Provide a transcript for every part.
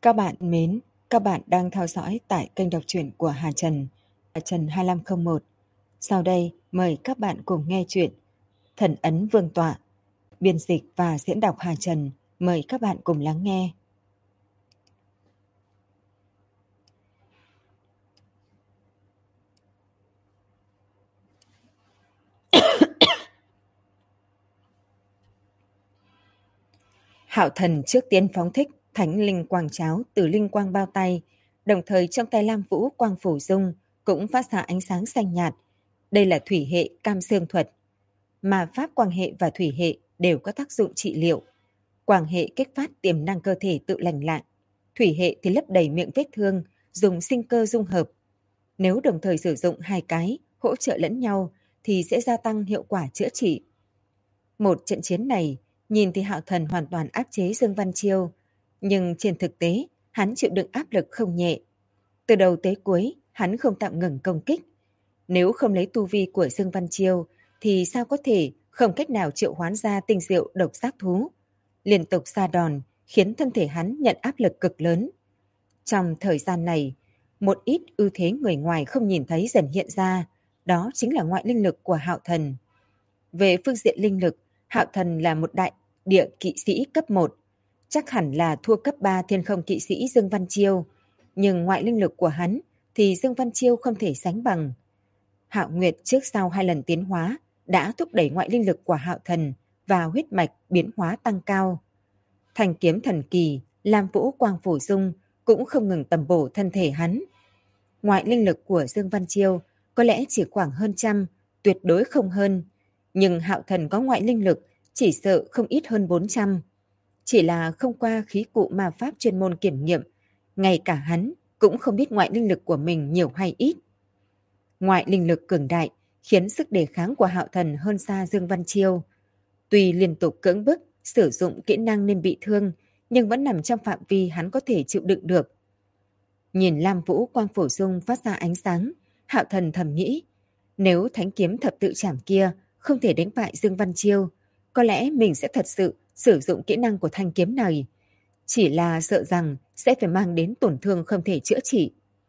Các bạn mến, các bạn đang theo dõi tại kênh đọc truyện của Hà Trần, Trần 2501. Sau đây mời các bạn cùng nghe chuyện Thần Ấn Vương Tọa, biên dịch và diễn đọc Hà Trần. Mời các bạn cùng lắng nghe. Hạo Thần trước tiên phóng thích thánh linh quang cháo từ linh quang bao tay, đồng thời trong tay Lam Vũ quang phủ dung cũng phát ra ánh sáng xanh nhạt. Đây là thủy hệ cam xương thuật. Mà pháp quang hệ và thủy hệ đều có tác dụng trị liệu. Quang hệ kích phát tiềm năng cơ thể tự lành lại. Thủy hệ thì lấp đầy miệng vết thương, dùng sinh cơ dung hợp. Nếu đồng thời sử dụng hai cái, hỗ trợ lẫn nhau, thì sẽ gia tăng hiệu quả chữa trị. Một trận chiến này, nhìn thì Hạo Thần hoàn toàn áp chế Dương Văn Chiêu. Nhưng trên thực tế, hắn chịu đựng áp lực không nhẹ. Từ đầu tới cuối, hắn không tạm ngừng công kích. Nếu không lấy tu vi của Dương Văn Chiêu, thì sao có thể không cách nào triệu hoán ra tinh diệu độc giác thú. Liên tục sa đòn, khiến thân thể hắn nhận áp lực cực lớn. Trong thời gian này, một ít ưu thế người ngoài không nhìn thấy dần hiện ra, đó chính là ngoại linh lực của Hạo Thần. Về phương diện linh lực, Hạo Thần là một đại địa kỵ sĩ cấp 1, chắc hẳn là thua cấp 3 thiên không kỵ sĩ Dương Văn Chiêu, nhưng ngoại linh lực của hắn thì Dương Văn Chiêu không thể sánh bằng. Hạo Nguyệt trước sau 2 lần tiến hóa đã thúc đẩy ngoại linh lực của Hạo Thần và huyết mạch biến hóa tăng cao. Thanh kiếm thần kỳ, Lam Vũ quang phủ dung cũng không ngừng tầm bổ thân thể hắn. Ngoại linh lực của Dương Văn Chiêu có lẽ chỉ khoảng hơn trăm, tuyệt đối không hơn. Nhưng Hạo Thần có ngoại linh lực chỉ sợ không ít hơn 400. Chỉ là không qua khí cụ ma pháp chuyên môn kiểm nghiệm, ngay cả hắn cũng không biết ngoại linh lực của mình nhiều hay ít. Ngoại linh lực cường đại khiến sức đề kháng của Hạo Thần hơn xa Dương Văn Chiêu. Tuy liên tục cưỡng bức sử dụng kỹ năng nên bị thương, nhưng vẫn nằm trong phạm vi hắn có thể chịu đựng được. Nhìn Lam Vũ quang phổ dung phát ra ánh sáng, Hạo Thần thầm nghĩ, nếu thánh kiếm thập tự trảm kia không thể đánh bại Dương Văn Chiêu, có lẽ mình sẽ thật sự sử dụng kỹ năng của thanh kiếm này. Chỉ là sợ rằng sẽ phải mang đến tổn thương không thể chữa trị.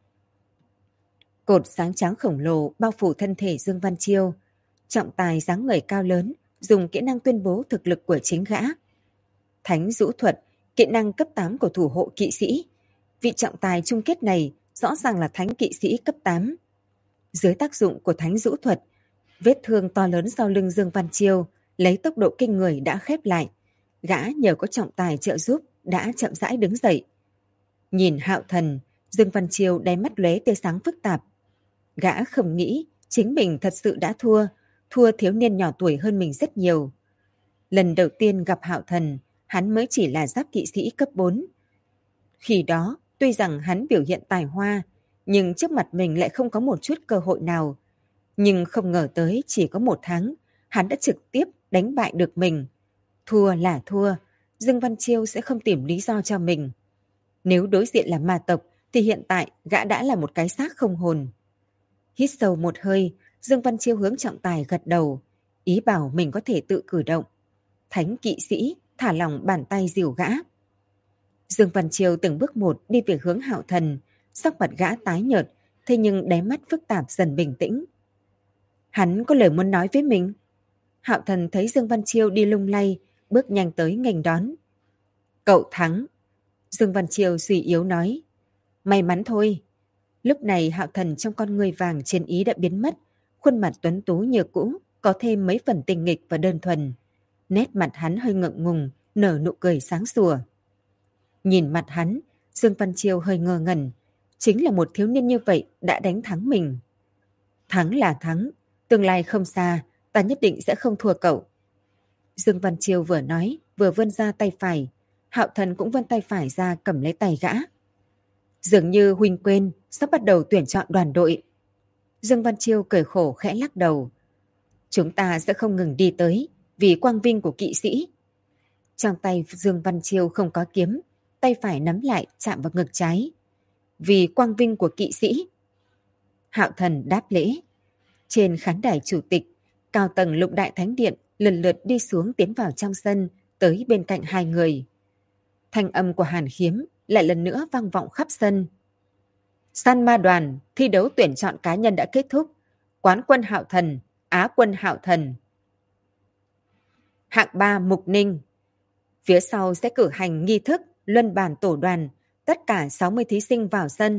Cột sáng trắng khổng lồ bao phủ thân thể Dương Văn Chiêu. Trọng tài dáng người cao lớn, dùng kỹ năng tuyên bố thực lực của chính gã. Thánh Dũ Thuật, kỹ năng cấp 8 của thủ hộ kỵ sĩ. Vị trọng tài chung kết này rõ ràng là thánh kỵ sĩ cấp 8. Dưới tác dụng của Thánh Dũ Thuật, vết thương to lớn sau lưng Dương Văn Chiêu lấy tốc độ kinh người đã khép lại. Gã nhờ có trọng tài trợ giúp đã chậm rãi đứng dậy. Nhìn Hạo Thần, Dương Văn Chiêu đáy mắt lóe tia sáng phức tạp. Gã không nghĩ chính mình thật sự đã thua thiếu niên nhỏ tuổi hơn mình rất nhiều. Lần đầu tiên gặp Hạo Thần, hắn mới chỉ là giáp kỵ sĩ cấp 4. Khi đó, tuy rằng hắn biểu hiện tài hoa, nhưng trước mặt mình lại không có một chút cơ hội nào. Nhưng không ngờ tới chỉ có 1 tháng, hắn đã trực tiếp đánh bại được mình. Thua là thua, Dương Văn Chiêu sẽ không tìm lý do cho mình. Nếu đối diện là ma tộc, thì hiện tại gã đã là một cái xác không hồn. Hít sâu một hơi, Dương Văn Chiêu hướng trọng tài gật đầu, ý bảo mình có thể tự cử động. Thánh kỵ sĩ thả lỏng bàn tay dìu gã. Dương Văn Chiêu từng bước một đi về hướng Hạo Thần, sắc mặt gã tái nhợt, thế nhưng đáy mắt phức tạp dần bình tĩnh. Hắn có lời muốn nói với mình. Hạo Thần thấy Dương Văn Chiêu đi lung lay, bước nhanh tới nghênh đón. Cậu thắng. Dương Văn Chiêu suy yếu nói. May mắn thôi. Lúc này Hạo Thần trong con người vàng chiến ý đã biến mất, khuôn mặt tuấn tú như cũ, có thêm mấy phần tinh nghịch và đơn thuần. Nét mặt hắn hơi ngượng ngùng, nở nụ cười sáng sủa. Nhìn mặt hắn, Dương Văn Chiêu hơi ngơ ngẩn. Chính là một thiếu niên như vậy đã đánh thắng mình. Thắng là thắng, tương lai không xa, ta nhất định sẽ không thua cậu. Dương Văn Chiêu vừa nói, vừa vươn ra tay phải. Hạo Thần cũng vươn tay phải ra cầm lấy tay gã. Dường như huynh quên, sắp bắt đầu tuyển chọn đoàn đội. Dương Văn Chiêu cười khổ khẽ lắc đầu. Chúng ta sẽ không ngừng đi tới, vì quang vinh của kỵ sĩ. Trong tay Dương Văn Chiêu không có kiếm, tay phải nắm lại chạm vào ngực trái. Vì quang vinh của kỵ sĩ. Hạo Thần đáp lễ. Trên khán đài chủ tịch, cao tầng Lục Đại Thánh Điện lần lượt đi xuống tiến vào trong sân, tới bên cạnh hai người. Thanh âm của Hàn Khiếm lại lần nữa vang vọng khắp sân. San Ma đoàn thi đấu tuyển chọn cá nhân đã kết thúc. Quán quân Hạo Thần, Á quân Hạo Thần. Hạng 3 Mục Ninh. Phía sau sẽ cử hành nghi thức luân bàn tổ đoàn, tất cả 60 thí sinh vào sân.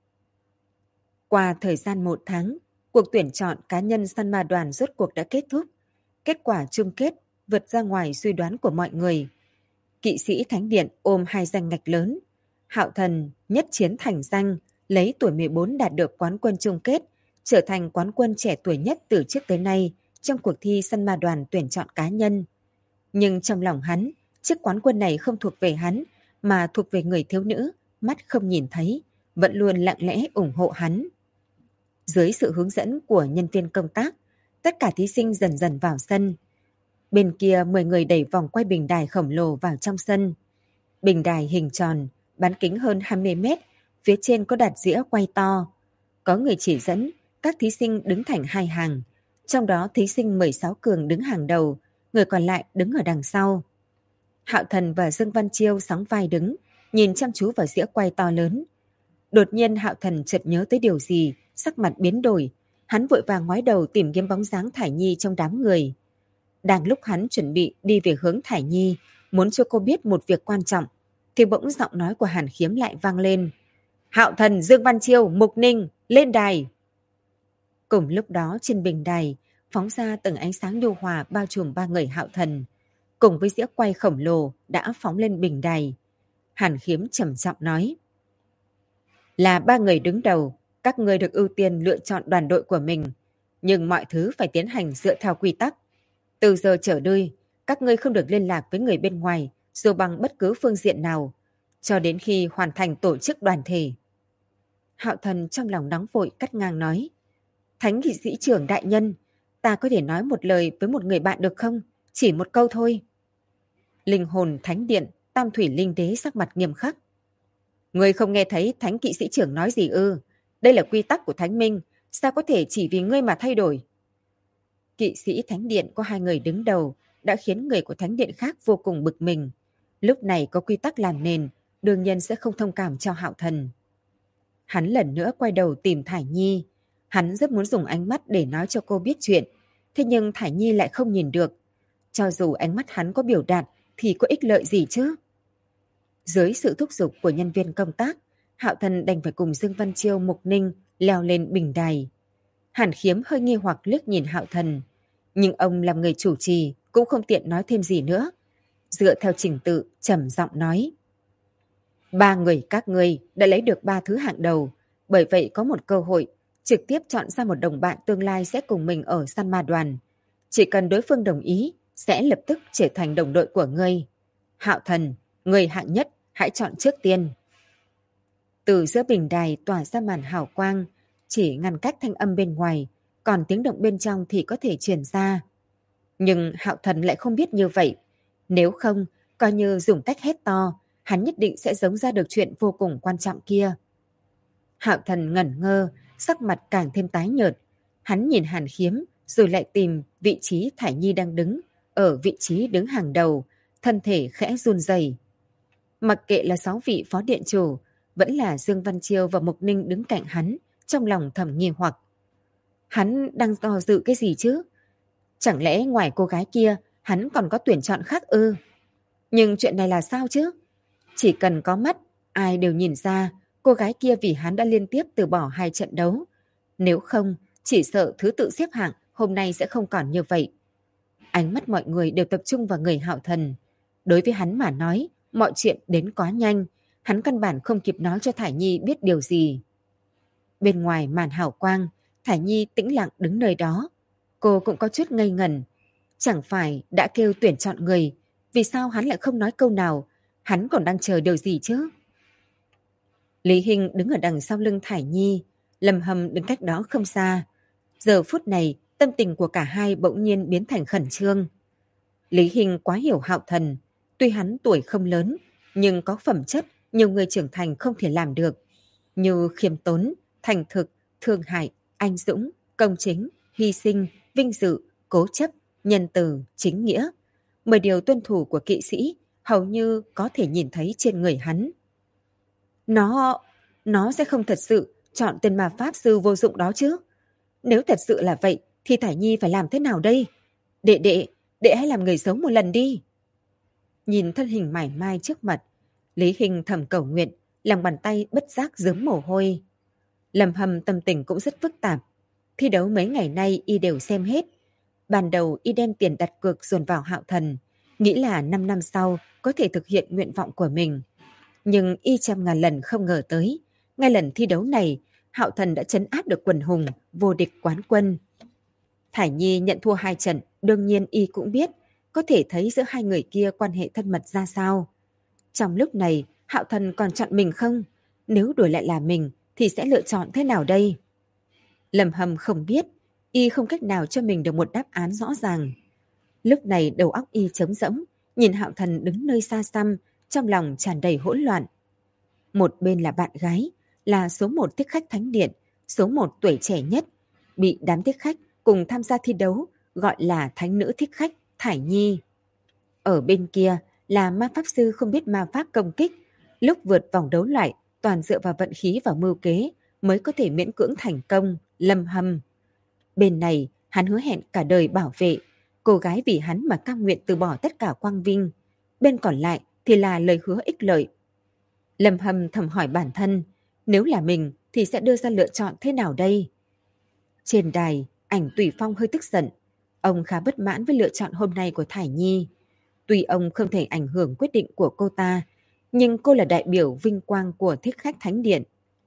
Qua thời gian 1 tháng, cuộc tuyển chọn cá nhân San Ma đoàn rốt cuộc đã kết thúc. Kết quả chung kết vượt ra ngoài suy đoán của mọi người. Kỵ sĩ Thánh Điện ôm 2 danh ngạch lớn. Hạo Thần nhất chiến thành danh, lấy tuổi 14 đạt được quán quân chung kết, trở thành quán quân trẻ tuổi nhất từ trước tới nay trong cuộc thi San Ma đoàn tuyển chọn cá nhân. Nhưng trong lòng hắn, chiếc quán quân này không thuộc về hắn, mà thuộc về người thiếu nữ, mắt không nhìn thấy, vẫn luôn lặng lẽ ủng hộ hắn. Dưới sự hướng dẫn của nhân viên công tác, tất cả thí sinh dần dần vào sân. Bên kia 10 người đẩy vòng quay bình đài khổng lồ vào trong sân. Bình đài hình tròn, bán kính hơn 20 mét, phía trên có đặt dĩa quay to. Có người chỉ dẫn, các thí sinh đứng thành 2 hàng. Trong đó thí sinh 16 cường đứng hàng đầu, người còn lại đứng ở đằng sau. Hạo Thần và Dương Văn Chiêu sóng vai đứng, nhìn chăm chú vào dĩa quay to lớn. Đột nhiên Hạo Thần chợt nhớ tới điều gì, sắc mặt biến đổi. Hắn vội vàng ngoái đầu tìm kiếm bóng dáng Thải Nhi trong đám người. Đang lúc hắn chuẩn bị đi về hướng Thải Nhi, muốn cho cô biết một việc quan trọng, thì bỗng giọng nói của Hàn Khiếm lại vang lên. Hạo Thần, Dương Văn Chiêu, Mục Ninh, lên đài! Cùng lúc đó trên bình đài, phóng ra từng ánh sáng nhu hòa bao trùm 3 người Hạo Thần. Cùng với dĩa quay khổng lồ đã phóng lên bình đài. Hàn Khiếm trầm trọng nói. Là 3 người đứng đầu, các ngươi được ưu tiên lựa chọn đoàn đội của mình. Nhưng mọi thứ phải tiến hành dựa theo quy tắc. Từ giờ trở đi, các ngươi không được liên lạc với người bên ngoài dù bằng bất cứ phương diện nào, cho đến khi hoàn thành tổ chức đoàn thể. Hạo Thần trong lòng nóng vội cắt ngang nói. Thánh kỵ sĩ trưởng đại nhân, ta có thể nói một lời với một người bạn được không? Chỉ một câu thôi. Linh hồn thánh điện, Tam Thủy Linh Đế sắc mặt nghiêm khắc. Ngươi không nghe thấy thánh kỵ sĩ trưởng nói gì ư? Đây là quy tắc của thánh minh, sao có thể chỉ vì ngươi mà thay đổi? Kỵ sĩ thánh điện có 2 người đứng đầu đã khiến người của thánh điện khác vô cùng bực mình. Lúc này có quy tắc làm nền, đương nhiên sẽ không thông cảm cho Hạo Thần. Hắn lần nữa quay đầu tìm Thải Nhi. Hắn rất muốn dùng ánh mắt để nói cho cô biết chuyện, thế nhưng Thải Nhi lại không nhìn được. Cho dù ánh mắt hắn có biểu đạt thì có ích lợi gì chứ? Dưới sự thúc giục của nhân viên công tác, Hạo Thần đành phải cùng Dương Văn Chiêu, Mục Ninh leo lên bình đài. Hàn Khiếm hơi nghi hoặc liếc nhìn Hạo Thần, nhưng ông làm người chủ trì cũng không tiện nói thêm gì nữa. Dựa theo trình tự, trầm giọng nói. 3 người các ngươi đã lấy được 3 thứ hạng đầu, bởi vậy có một cơ hội trực tiếp chọn ra một đồng bạn tương lai sẽ cùng mình ở San Ma đoàn. Chỉ cần đối phương đồng ý, sẽ lập tức trở thành đồng đội của ngươi. Hạo Thần, người hạng nhất, hãy chọn trước tiên. Từ giữa bình đài tỏa ra màn hào quang, chỉ ngăn cách thanh âm bên ngoài, còn tiếng động bên trong thì có thể truyền ra. Nhưng Hạo Thần lại không biết như vậy. Nếu không, coi như dùng cách hét to, hắn nhất định sẽ giống ra được chuyện vô cùng quan trọng kia. Hạo Thần ngẩn ngơ, sắc mặt càng thêm tái nhợt. Hắn nhìn Hàn Khiếm, rồi lại tìm vị trí Thải Nhi đang đứng, ở vị trí đứng hàng đầu, thân thể khẽ run rẩy. Mặc kệ là 6 vị phó điện chủ, vẫn là Dương Văn Chiêu và Mục Ninh đứng cạnh hắn, trong lòng thầm nghi hoặc. Hắn đang do dự cái gì chứ? Chẳng lẽ ngoài cô gái kia, hắn còn có tuyển chọn khác ư? Nhưng chuyện này là sao chứ? Chỉ cần có mắt, ai đều nhìn ra cô gái kia vì hắn đã liên tiếp từ bỏ 2 trận đấu. Nếu không, chỉ sợ thứ tự xếp hạng hôm nay sẽ không còn như vậy. Ánh mắt mọi người đều tập trung vào người Hạo Thần. Đối với hắn mà nói, mọi chuyện đến quá nhanh, hắn căn bản không kịp nói cho Thải Nhi biết điều gì. Bên ngoài màn hào quang, Thải Nhi tĩnh lặng đứng nơi đó. Cô cũng có chút ngây ngẩn. Chẳng phải đã kêu tuyển chọn người, vì sao hắn lại không nói câu nào? Hắn còn đang chờ điều gì chứ? Lý Hinh đứng ở đằng sau lưng Thải Nhi, Lâm Hâm đứng cách đó không xa. Giờ phút này, tâm tình của cả hai bỗng nhiên biến thành khẩn trương. Lý Hinh quá hiểu Hạo Thần, tuy hắn tuổi không lớn, nhưng có phẩm chất nhiều người trưởng thành không thể làm được, như khiêm tốn, thành thực, thương hại, anh dũng, công chính, hy sinh, vinh dự, cố chấp, nhân từ, chính nghĩa. 10 điều tuân thủ của kỵ sĩ hầu như có thể nhìn thấy trên người hắn. Nó sẽ không thật sự chọn tên ma pháp sư vô dụng đó chứ. Nếu thật sự là vậy thì Thải Nhi phải làm thế nào đây? Đệ hãy làm người xấu một lần đi. Nhìn thân hình mải mai trước mặt, Lý Hình thầm cầu nguyện, lòng bàn tay bất giác rớm mồ hôi. Lâm Hâm tâm tình cũng rất phức tạp. Thi đấu mấy ngày nay y đều xem hết. Ban đầu y đem tiền đặt cược dồn vào Hạo Thần, nghĩ là 5 năm sau có thể thực hiện nguyện vọng của mình. Nhưng y trăm ngàn lần không ngờ tới, ngay lần thi đấu này, Hạo Thần đã trấn áp được quần hùng, vô địch quán quân. Thải Nhi nhận thua 2 trận, đương nhiên y cũng biết, có thể thấy giữa hai người kia quan hệ thân mật ra sao. Trong lúc này, Hạo Thần còn chọn mình không? Nếu đổi lại là mình, thì sẽ lựa chọn thế nào đây? Lâm Hâm không biết, y không cách nào cho mình được một đáp án rõ ràng. Lúc này đầu óc y trống rỗng, nhìn Hạo Thần đứng nơi xa xăm, trong lòng tràn đầy hỗn loạn. Một bên là bạn gái, là số 1 thích khách thánh điện, số 1 tuổi trẻ nhất, bị đám thích khách cùng tham gia thi đấu gọi là thánh nữ thích khách Thải Nhi. Ở bên kia là ma pháp sư không biết ma pháp công kích, lúc vượt vòng đấu loại toàn dựa vào vận khí và mưu kế mới có thể miễn cưỡng thành công, Lâm Hâm. Bên này hắn hứa hẹn cả đời bảo vệ, cô gái vì hắn mà cam nguyện từ bỏ tất cả quang vinh. Bên còn lại thì là lời hứa ích lợi. Lâm Hâm thầm hỏi bản thân, nếu là mình thì sẽ đưa ra lựa chọn thế nào đây? Trên đài, Ảnh Tùy Phong hơi tức giận. Ông khá bất mãn với lựa chọn hôm nay của Thải Nhi. Tuy ông không thể ảnh hưởng quyết định của cô ta, nhưng cô là đại biểu vinh quang của thích khách thánh điện.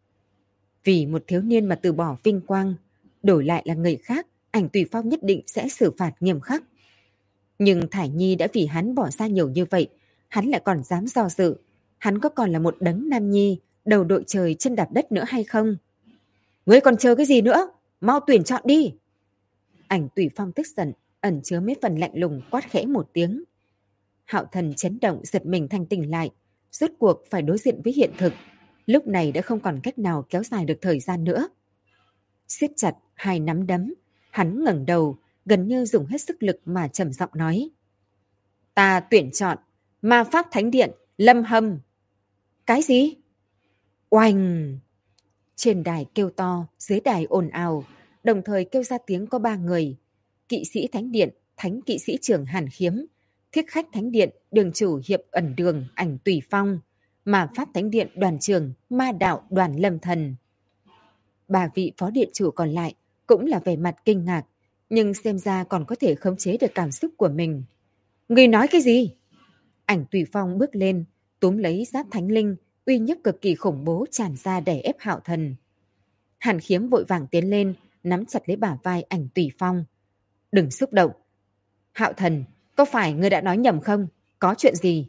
Vì một thiếu niên mà từ bỏ vinh quang, đổi lại là người khác, Ảnh Tùy Phong nhất định sẽ xử phạt nghiêm khắc. Nhưng Thải Nhi đã vì hắn bỏ ra nhiều như vậy, hắn lại còn dám do dự. Hắn có còn là một đấng nam nhi, đầu đội trời chân đạp đất nữa hay không? Ngươi còn chờ cái gì nữa? Mau tuyển chọn đi! Ảnh Tùy Phong tức giận, ẩn chứa mấy phần lạnh lùng quát khẽ một tiếng. Hạo Thần chấn động giật mình thanh tỉnh lại, rốt cuộc phải đối diện với hiện thực. Lúc này đã không còn cách nào kéo dài được thời gian nữa. Siết chặt hai nắm đấm, hắn ngẩng đầu, gần như dùng hết sức lực mà trầm giọng nói. Ta tuyển chọn ma pháp thánh điện Lâm Hâm. Cái gì? Oanh! Trên đài kêu to, dưới đài ồn ào, đồng thời kêu ra tiếng có 3 người. Kỵ sĩ thánh điện, thánh kỵ sĩ trưởng Hàn Khiếm, thích khách thánh điện, đường chủ hiệp ẩn đường Ảnh Tùy Phong, ma pháp thánh điện đoàn trưởng ma đạo Đoàn Lâm Thần. 3 vị phó điện chủ còn lại cũng là vẻ mặt kinh ngạc, nhưng xem ra còn có thể khống chế được cảm xúc của mình. Người nói cái gì? Ảnh Tùy Phong bước lên, túm lấy giáp thánh linh, uy nhức cực kỳ khủng bố tràn ra đè ép Hạo Thần. Hàn Khiếm vội vàng tiến lên, nắm chặt lấy bả vai Ảnh Tùy Phong. Đừng xúc động. Hạo Thần, có phải ngươi đã nói nhầm không? Có chuyện gì?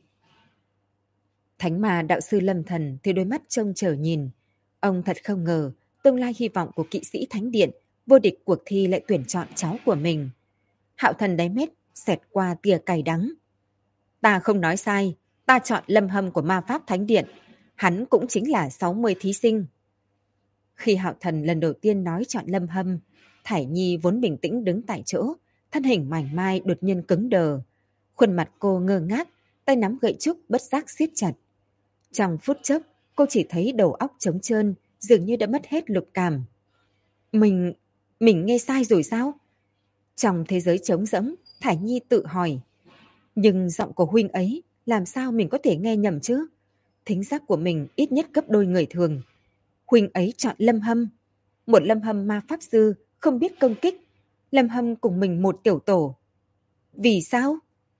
Thánh ma đạo sư Lâm Thần thì đôi mắt trông chờ nhìn. Ông thật không ngờ, tương lai hy vọng của kỵ sĩ thánh điện, vô địch cuộc thi lại tuyển chọn cháu của mình. Hạo Thần đáy mét, xẹt qua tia cay đắng. Ta không nói sai, ta chọn Lâm Hâm của ma pháp thánh điện. Hắn cũng chính là 60 thí sinh. Khi Hạo Thần lần đầu tiên nói chọn Lâm Hâm, Thải Nhi vốn bình tĩnh đứng tại chỗ, thân hình mảnh mai đột nhiên cứng đờ. Khuôn mặt cô ngơ ngác, tay nắm gậy trúc bất giác siết chặt. Trong phút chốc, cô chỉ thấy đầu óc trống trơn, dường như đã mất hết lục cảm. Mình nghe sai rồi sao? Trong thế giới trống rỗng, Thải Nhi tự hỏi. Nhưng giọng của huynh ấy, làm sao mình có thể nghe nhầm chứ? Thính giác của mình ít nhất gấp đôi người thường. Huynh ấy chọn Lâm Hâm. Một Lâm Hâm ma pháp sư, không biết công kích. Lâm Hâm cùng mình một tiểu tổ. Vì sao?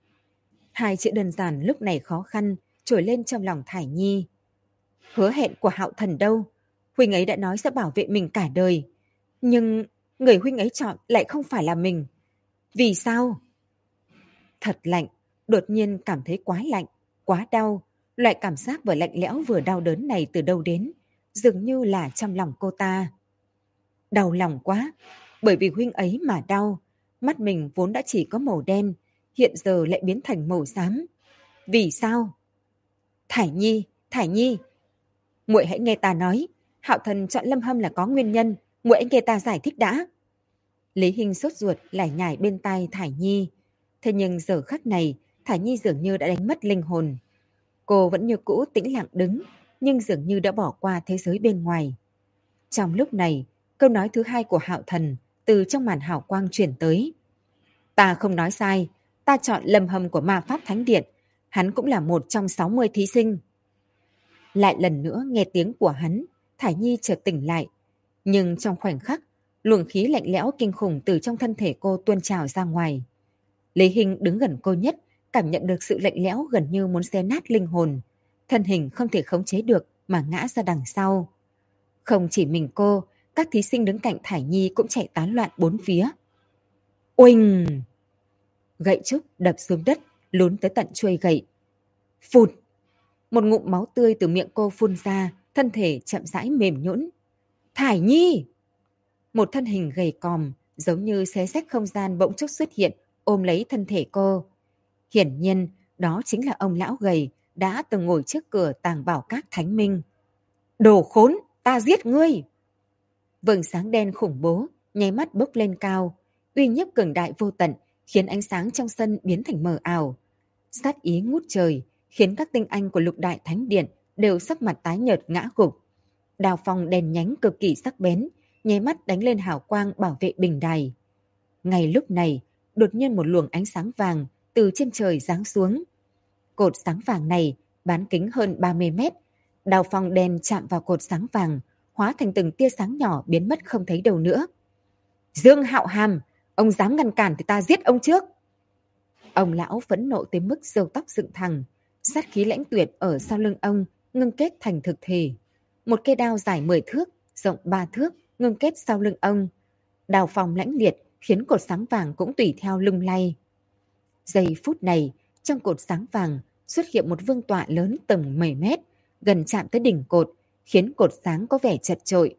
2 chữ đơn giản lúc này khó khăn, trồi lên trong lòng Thải Nhi. Hứa hẹn của Hạo Thần đâu? Huynh ấy đã nói sẽ bảo vệ mình cả đời. Nhưng người huynh ấy chọn lại không phải là mình. Vì sao? Thật lạnh, đột nhiên cảm thấy quá lạnh, quá đau. Loại cảm giác vừa lạnh lẽo vừa đau đớn này từ đâu đến, dường như là trong lòng cô ta. Đau lòng quá, bởi vì huynh ấy mà đau. Mắt mình vốn đã chỉ có màu đen, hiện giờ lại biến thành màu xám. Vì sao? Thải Nhi, muội hãy nghe ta nói. Hạo Thần chọn Lâm Hâm là có nguyên nhân, muội hãy nghe ta giải thích đã. Lý Hinh sốt ruột lải nhải bên tai Thải Nhi. Thế nhưng giờ khắc này, Thải Nhi dường như đã đánh mất linh hồn. Cô vẫn như cũ tĩnh lặng đứng, nhưng dường như đã bỏ qua thế giới bên ngoài. Trong lúc này, câu nói thứ hai của Hạo Thần từ trong màn hào quang chuyển tới. Ta không nói sai, ta chọn Lâm Hâm của Ma Pháp Thánh Điện, hắn cũng là một trong 60 thí sinh. Lại lần nữa nghe tiếng của hắn, Thải Nhi chợt tỉnh lại, nhưng trong khoảnh khắc, luồng khí lạnh lẽo kinh khủng từ trong thân thể cô tuôn trào ra ngoài. Lý Hinh đứng gần cô nhất, cảm nhận được sự lạnh lẽo gần như muốn xé nát linh hồn. Thân hình không thể khống chế được mà ngã ra đằng sau. Không chỉ mình cô, các thí sinh đứng cạnh Thải Nhi cũng chạy tán loạn bốn phía. Oanh! Gậy trúc đập xuống đất, lún tới tận chuôi gậy. Phụt! Một ngụm máu tươi từ miệng cô phun ra, thân thể chậm rãi mềm nhũn. Thải Nhi! Một thân hình gầy còm, giống như xé rách không gian bỗng chốc xuất hiện, ôm lấy thân thể cô. Hiển nhiên, đó chính là ông lão gầy đã từng ngồi trước cửa Tàng Bảo Các Thánh Minh. Đồ khốn, ta giết ngươi! Vầng sáng đen khủng bố, nháy mắt bốc lên cao, uy nhiếp cường đại vô tận, khiến ánh sáng trong sân biến thành mờ ảo. Sát ý ngút trời, khiến các tinh anh của Lục Đại Thánh Điện đều sắc mặt tái nhợt ngã gục. Đao phong đèn nhánh cực kỳ sắc bén, nháy mắt đánh lên hào quang bảo vệ bình đài. Ngay lúc này, đột nhiên một luồng ánh sáng vàng từ trên trời giáng xuống. Cột sáng vàng này bán kính hơn 30 mét. Đao phong đen chạm vào cột sáng vàng, hóa thành từng tia sáng nhỏ biến mất không thấy đâu nữa. Dương Hạo Hàm, ông dám ngăn cản thì ta giết ông trước. Ông lão phẫn nộ tới mức râu tóc dựng thẳng, sát khí lãnh tuyệt ở sau lưng ông ngưng kết thành thực thể. Một cây đao dài 10 thước, rộng 3 thước ngưng kết sau lưng ông. Đao phong lãnh liệt khiến cột sáng vàng cũng tùy theo lung lay. Giây phút này, trong cột sáng vàng xuất hiện một vương tọa lớn tầm 10 mét, gần chạm tới đỉnh cột, khiến cột sáng có vẻ chật chội.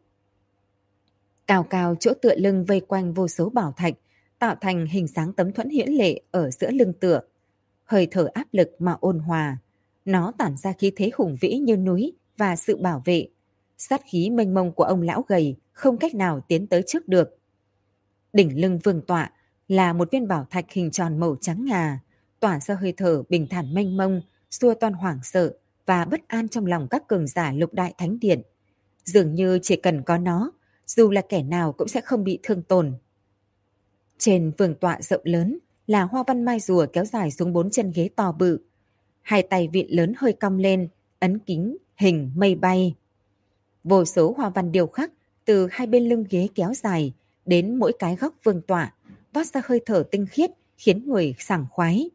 Cao cao chỗ tựa lưng vây quanh vô số bảo thạch, tạo thành hình dáng tấm thuẫn hiển lệ ở giữa lưng tựa. Hơi thở áp lực mà ôn hòa. Nó tản ra khí thế hùng vĩ như núi và sự bảo vệ. Sát khí mênh mông của ông lão gầy không cách nào tiến tới trước được. Đỉnh lưng vương tọa là một viên bảo thạch hình tròn màu trắng ngà, tỏa ra hơi thở bình thản mênh mông, xua tan hoảng sợ và bất an trong lòng các cường giả Lục Đại Thánh Điện. Dường như chỉ cần có nó, dù là kẻ nào cũng sẽ không bị thương tổn. Trên vương tọa rộng lớn là hoa văn mai rùa kéo dài xuống 4 chân ghế to bự. Hai tay vịn lớn hơi cong lên, ấn kính, hình mây bay. Vô số hoa văn điêu khắc từ hai bên lưng ghế kéo dài đến mỗi cái góc vương tọa, toát ra hơi thở tinh khiết khiến người sảng khoái.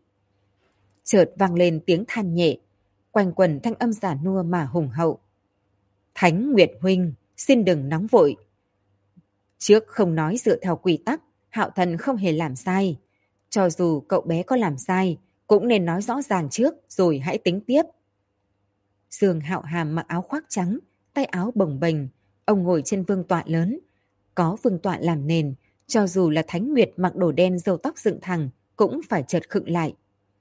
Chợt vang lên tiếng than nhẹ, quanh quần thanh âm giả nua mà hùng hậu. Thánh Nguyệt huynh, xin đừng nóng vội. Trước không nói dựa theo quy tắc, Hạo Thần không hề làm sai. Cho dù cậu bé có làm sai, cũng nên nói rõ ràng trước rồi hãy tính tiếp. Dương Hạo Hàm mặc áo khoác trắng, tay áo bồng bềnh, ông ngồi trên vương tọa lớn. Có vương tọa làm nền, cho dù là Thánh Nguyệt mặc đồ đen râu tóc dựng thẳng, cũng phải chợt khựng lại.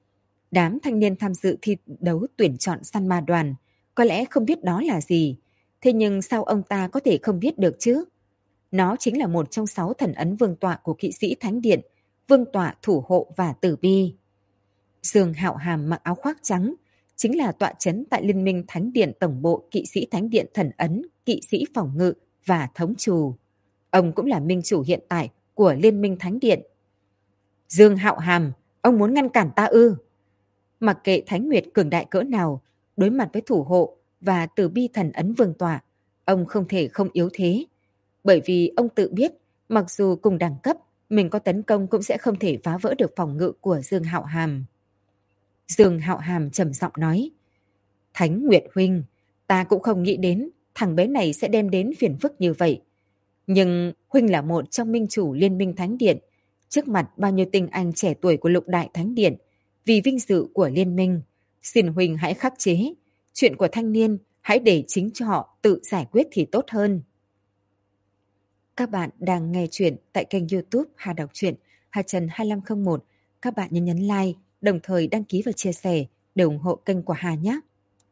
Đám thanh niên tham dự thi đấu tuyển chọn săn ma đoàn, có lẽ không biết đó là gì. Thế nhưng sao ông ta có thể không biết được chứ? Nó chính là một trong 6 thần ấn vương tọa của kỵ sĩ Thánh Điện, vương tọa thủ hộ và tử bi. Dương Hạo Hàm mặc áo khoác trắng, chính là tọa chấn tại Liên minh Thánh Điện tổng bộ kỵ sĩ Thánh Điện thần ấn, kỵ sĩ phòng ngự và thống trù. Ông cũng là minh chủ hiện tại của Liên minh Thánh Điện. Dương Hạo Hàm, ông muốn ngăn cản ta ư? Mặc kệ Thánh Nguyệt cường đại cỡ nào, đối mặt với thủ hộ và tử bi thần ấn vương tọa, ông không thể không yếu thế. Bởi vì ông tự biết, mặc dù cùng đẳng cấp, mình có tấn công cũng sẽ không thể phá vỡ được phòng ngự của Dương Hạo Hàm. Dương Hạo Hàm trầm giọng nói, Thánh Nguyệt huynh, ta cũng không nghĩ đến thằng bé này sẽ đem đến phiền phức như vậy. Nhưng huynh là một trong minh chủ Liên minh Thánh Điện, trước mặt bao nhiêu tinh anh trẻ tuổi của Lục Đại Thánh Điện, vì vinh dự của liên minh, xin huynh hãy khắc chế. Chuyện của thanh niên hãy để chính cho họ tự giải quyết thì tốt hơn. Các bạn đang nghe chuyện tại kênh YouTube Hà Đọc Truyện, Hà Trần 2501. Các bạn nhấn like, đồng thời đăng ký và chia sẻ để ủng hộ kênh của Hà nhé.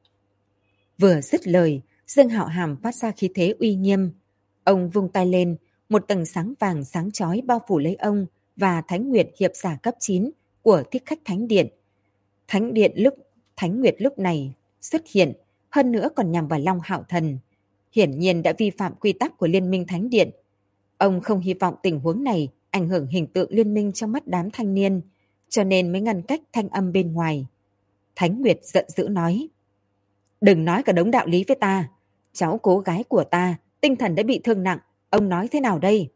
Vừa dứt lời, Dương Hạo Hàm phát ra khí thế uy nghiêm. Ông vung tay lên, một tầng sáng vàng sáng chói bao phủ lấy ông và Thánh Nguyệt hiệp giả cấp 9 của Thích Khách Thánh Điện. Thánh Nguyệt lúc này xuất hiện, hơn nữa còn nhằm vào Long Hạo Thần. Hiển nhiên đã vi phạm quy tắc của Liên minh Thánh Điện. Ông không hy vọng tình huống này ảnh hưởng hình tượng liên minh trong mắt đám thanh niên, cho nên mới ngăn cách thanh âm bên ngoài. Thánh Nguyệt giận dữ nói, đừng nói cả đống đạo lý với ta. Cháu cố gái của ta, tinh thần đã bị thương nặng, ông nói thế nào đây?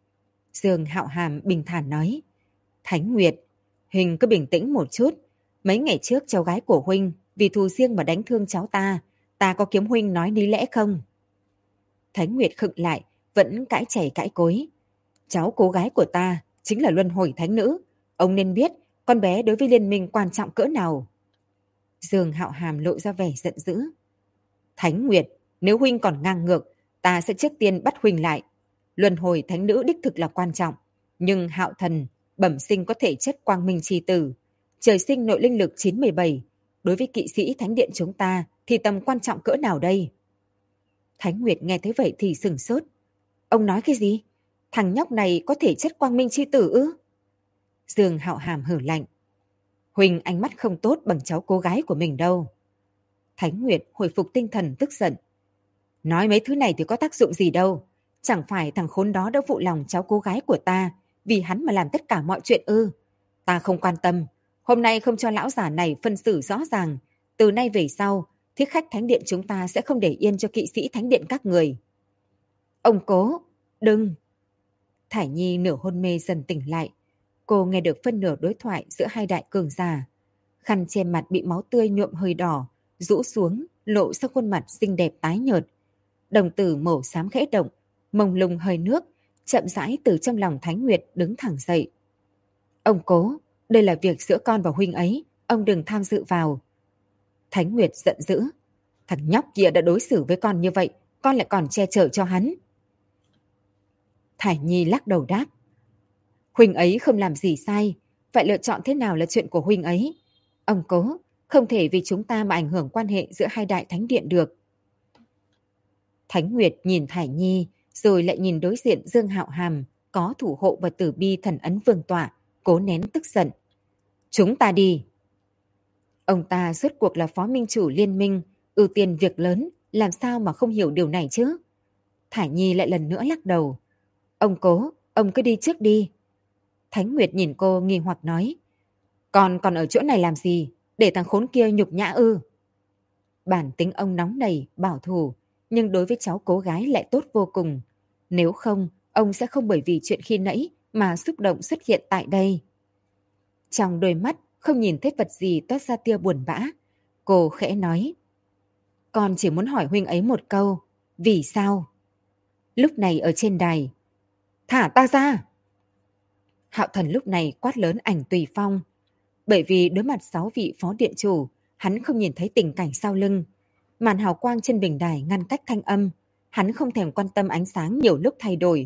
Dương Hạo Hàm bình thản nói, Thánh Nguyệt, Huynh cứ bình tĩnh một chút. Mấy ngày trước cháu gái của Huynh vì thù riêng mà đánh thương cháu ta có kiếm Huynh nói lý lẽ không? Thánh Nguyệt khựng lại, vẫn cãi chảy cãi cối. Cháu cố gái của ta chính là luân hồi thánh nữ. Ông nên biết con bé đối với liên minh quan trọng cỡ nào. Dương Hạo Hàm lộ ra vẻ giận dữ. Thánh Nguyệt, nếu Huynh còn ngang ngược, ta sẽ trước tiên bắt Huynh lại. Luân hồi thánh nữ đích thực là quan trọng. Nhưng Hạo Thần, bẩm sinh có thể chất quang minh chi tử. Trời sinh nội linh lực 917. Đối với kỵ sĩ thánh điện chúng ta thì tầm quan trọng cỡ nào đây? Thánh Nguyệt nghe thấy vậy thì sửng sốt. Ông nói cái gì? Thằng nhóc này có thể chất quang minh chi tử ư? Dương Hạo Hàm hử lạnh. Huynh ánh mắt không tốt bằng cháu cô gái của mình đâu. Thánh Nguyệt hồi phục tinh thần tức giận. Nói mấy thứ này thì có tác dụng gì đâu. Chẳng phải thằng khốn đó đã phụ lòng cháu cô gái của ta vì hắn mà làm tất cả mọi chuyện ư? Ta không quan tâm. Hôm nay không cho lão già này phân xử rõ ràng. Từ nay về sau, thiết khách thánh điện chúng ta sẽ không để yên cho kỵ sĩ thánh điện các người. Ông Cố, đừng. Thải Nhi nửa hôn mê dần tỉnh lại. Cô nghe được phân nửa đối thoại giữa hai đại cường giả. Khăn che mặt bị máu tươi nhuộm hơi đỏ, rũ xuống, lộ ra khuôn mặt xinh đẹp tái nhợt. Đồng tử màu xám khẽ động, mông lung hơi nước, chậm rãi từ trong lòng Thánh Nguyệt đứng thẳng dậy. Ông Cố, đây là việc giữa con và Huynh ấy, ông đừng tham dự vào. Thánh Nguyệt giận dữ. Thằng nhóc kia đã đối xử với con như vậy, con lại còn che chở cho hắn. Thải Nhi lắc đầu đáp. Huynh ấy không làm gì sai, phải lựa chọn thế nào là chuyện của Huynh ấy. Ông Cố, không thể vì chúng ta mà ảnh hưởng quan hệ giữa hai đại thánh điện được. Thánh Nguyệt nhìn Thải Nhi, rồi lại nhìn đối diện Dương Hạo Hàm, có thủ hộ và tử bi thần ấn vương tọa, cố nén tức giận. Chúng ta đi. Ông ta rốt cuộc là phó minh chủ liên minh, ưu tiên việc lớn, làm sao mà không hiểu điều này chứ? Thải Nhi lại lần nữa lắc đầu. Ông Cố, ông cứ đi trước đi. Thánh Nguyệt nhìn cô nghi hoặc nói. Con còn ở chỗ này làm gì? Để thằng khốn kia nhục nhã ư? Bản tính ông nóng nảy, bảo thủ, nhưng đối với cháu cố gái lại tốt vô cùng. Nếu không, ông sẽ không bởi vì chuyện khi nãy mà xúc động xuất hiện tại đây. Trong đôi mắt không nhìn thấy vật gì toát ra tia buồn bã. Cô khẽ nói. Con chỉ muốn hỏi Huynh ấy một câu. Vì sao? Lúc này ở trên đài. Thả ta ra! Hạo Thần lúc này quát lớn Ảnh Tùy Phong. Bởi vì đối mặt 6 vị phó điện chủ, hắn không nhìn thấy tình cảnh sau lưng. Màn hào quang trên bình đài ngăn cách thanh âm. Hắn không thèm quan tâm ánh sáng nhiều lúc thay đổi.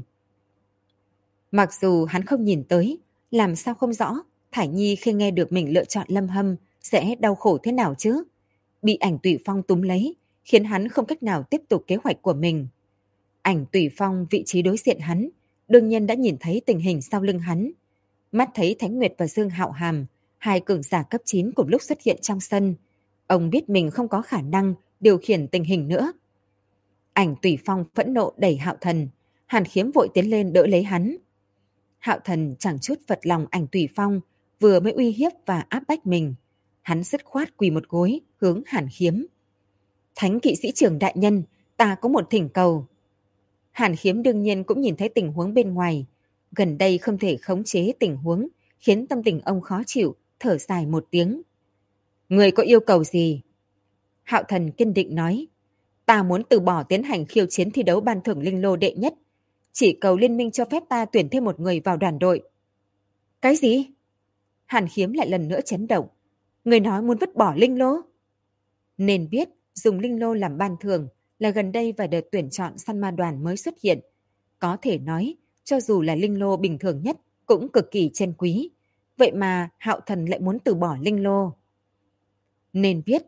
Mặc dù hắn không nhìn tới, làm sao không rõ Thải Nhi khi nghe được mình lựa chọn Lâm Hâm sẽ đau khổ thế nào chứ? Bị Ảnh Tùy Phong túm lấy, khiến hắn không cách nào tiếp tục kế hoạch của mình. Ảnh Tùy Phong vị trí đối diện hắn, đương nhiên đã nhìn thấy tình hình sau lưng hắn. Mắt thấy Thánh Nguyệt và Dương Hạo Hàm, hai cường giả cấp 9 cùng lúc xuất hiện trong sân. Ông biết mình không có khả năng điều khiển tình hình nữa. Ảnh Tùy Phong phẫn nộ đẩy Hạo Thần, Hàn Khiếm vội tiến lên đỡ lấy hắn. Hạo Thần chẳng chút phật lòng Ảnh Tùy Phong, vừa mới uy hiếp và áp bách mình. Hắn dứt khoát quỳ một gối hướng Hàn Khiếm. Thánh kỵ sĩ trưởng đại nhân, ta có một thỉnh cầu. Hàn Khiếm đương nhiên cũng nhìn thấy tình huống bên ngoài. Gần đây không thể khống chế tình huống, khiến tâm tình ông khó chịu, thở dài một tiếng. Người có yêu cầu gì? Hạo Thần kiên định nói. Ta muốn từ bỏ tiến hành khiêu chiến thi đấu ban thưởng linh lô đệ nhất. Chỉ cầu liên minh cho phép ta tuyển thêm một người vào đoàn đội. Cái gì? Hàn Khiếm lại lần nữa chấn động. Người nói muốn vứt bỏ linh lô? Nên biết dùng linh lô làm ban thưởng là gần đây vài đợt tuyển chọn săn ma đoàn mới xuất hiện. Có thể nói, cho dù là linh lô bình thường nhất cũng cực kỳ trân quý. Vậy mà Hạo Thần lại muốn từ bỏ linh lô. Nên biết,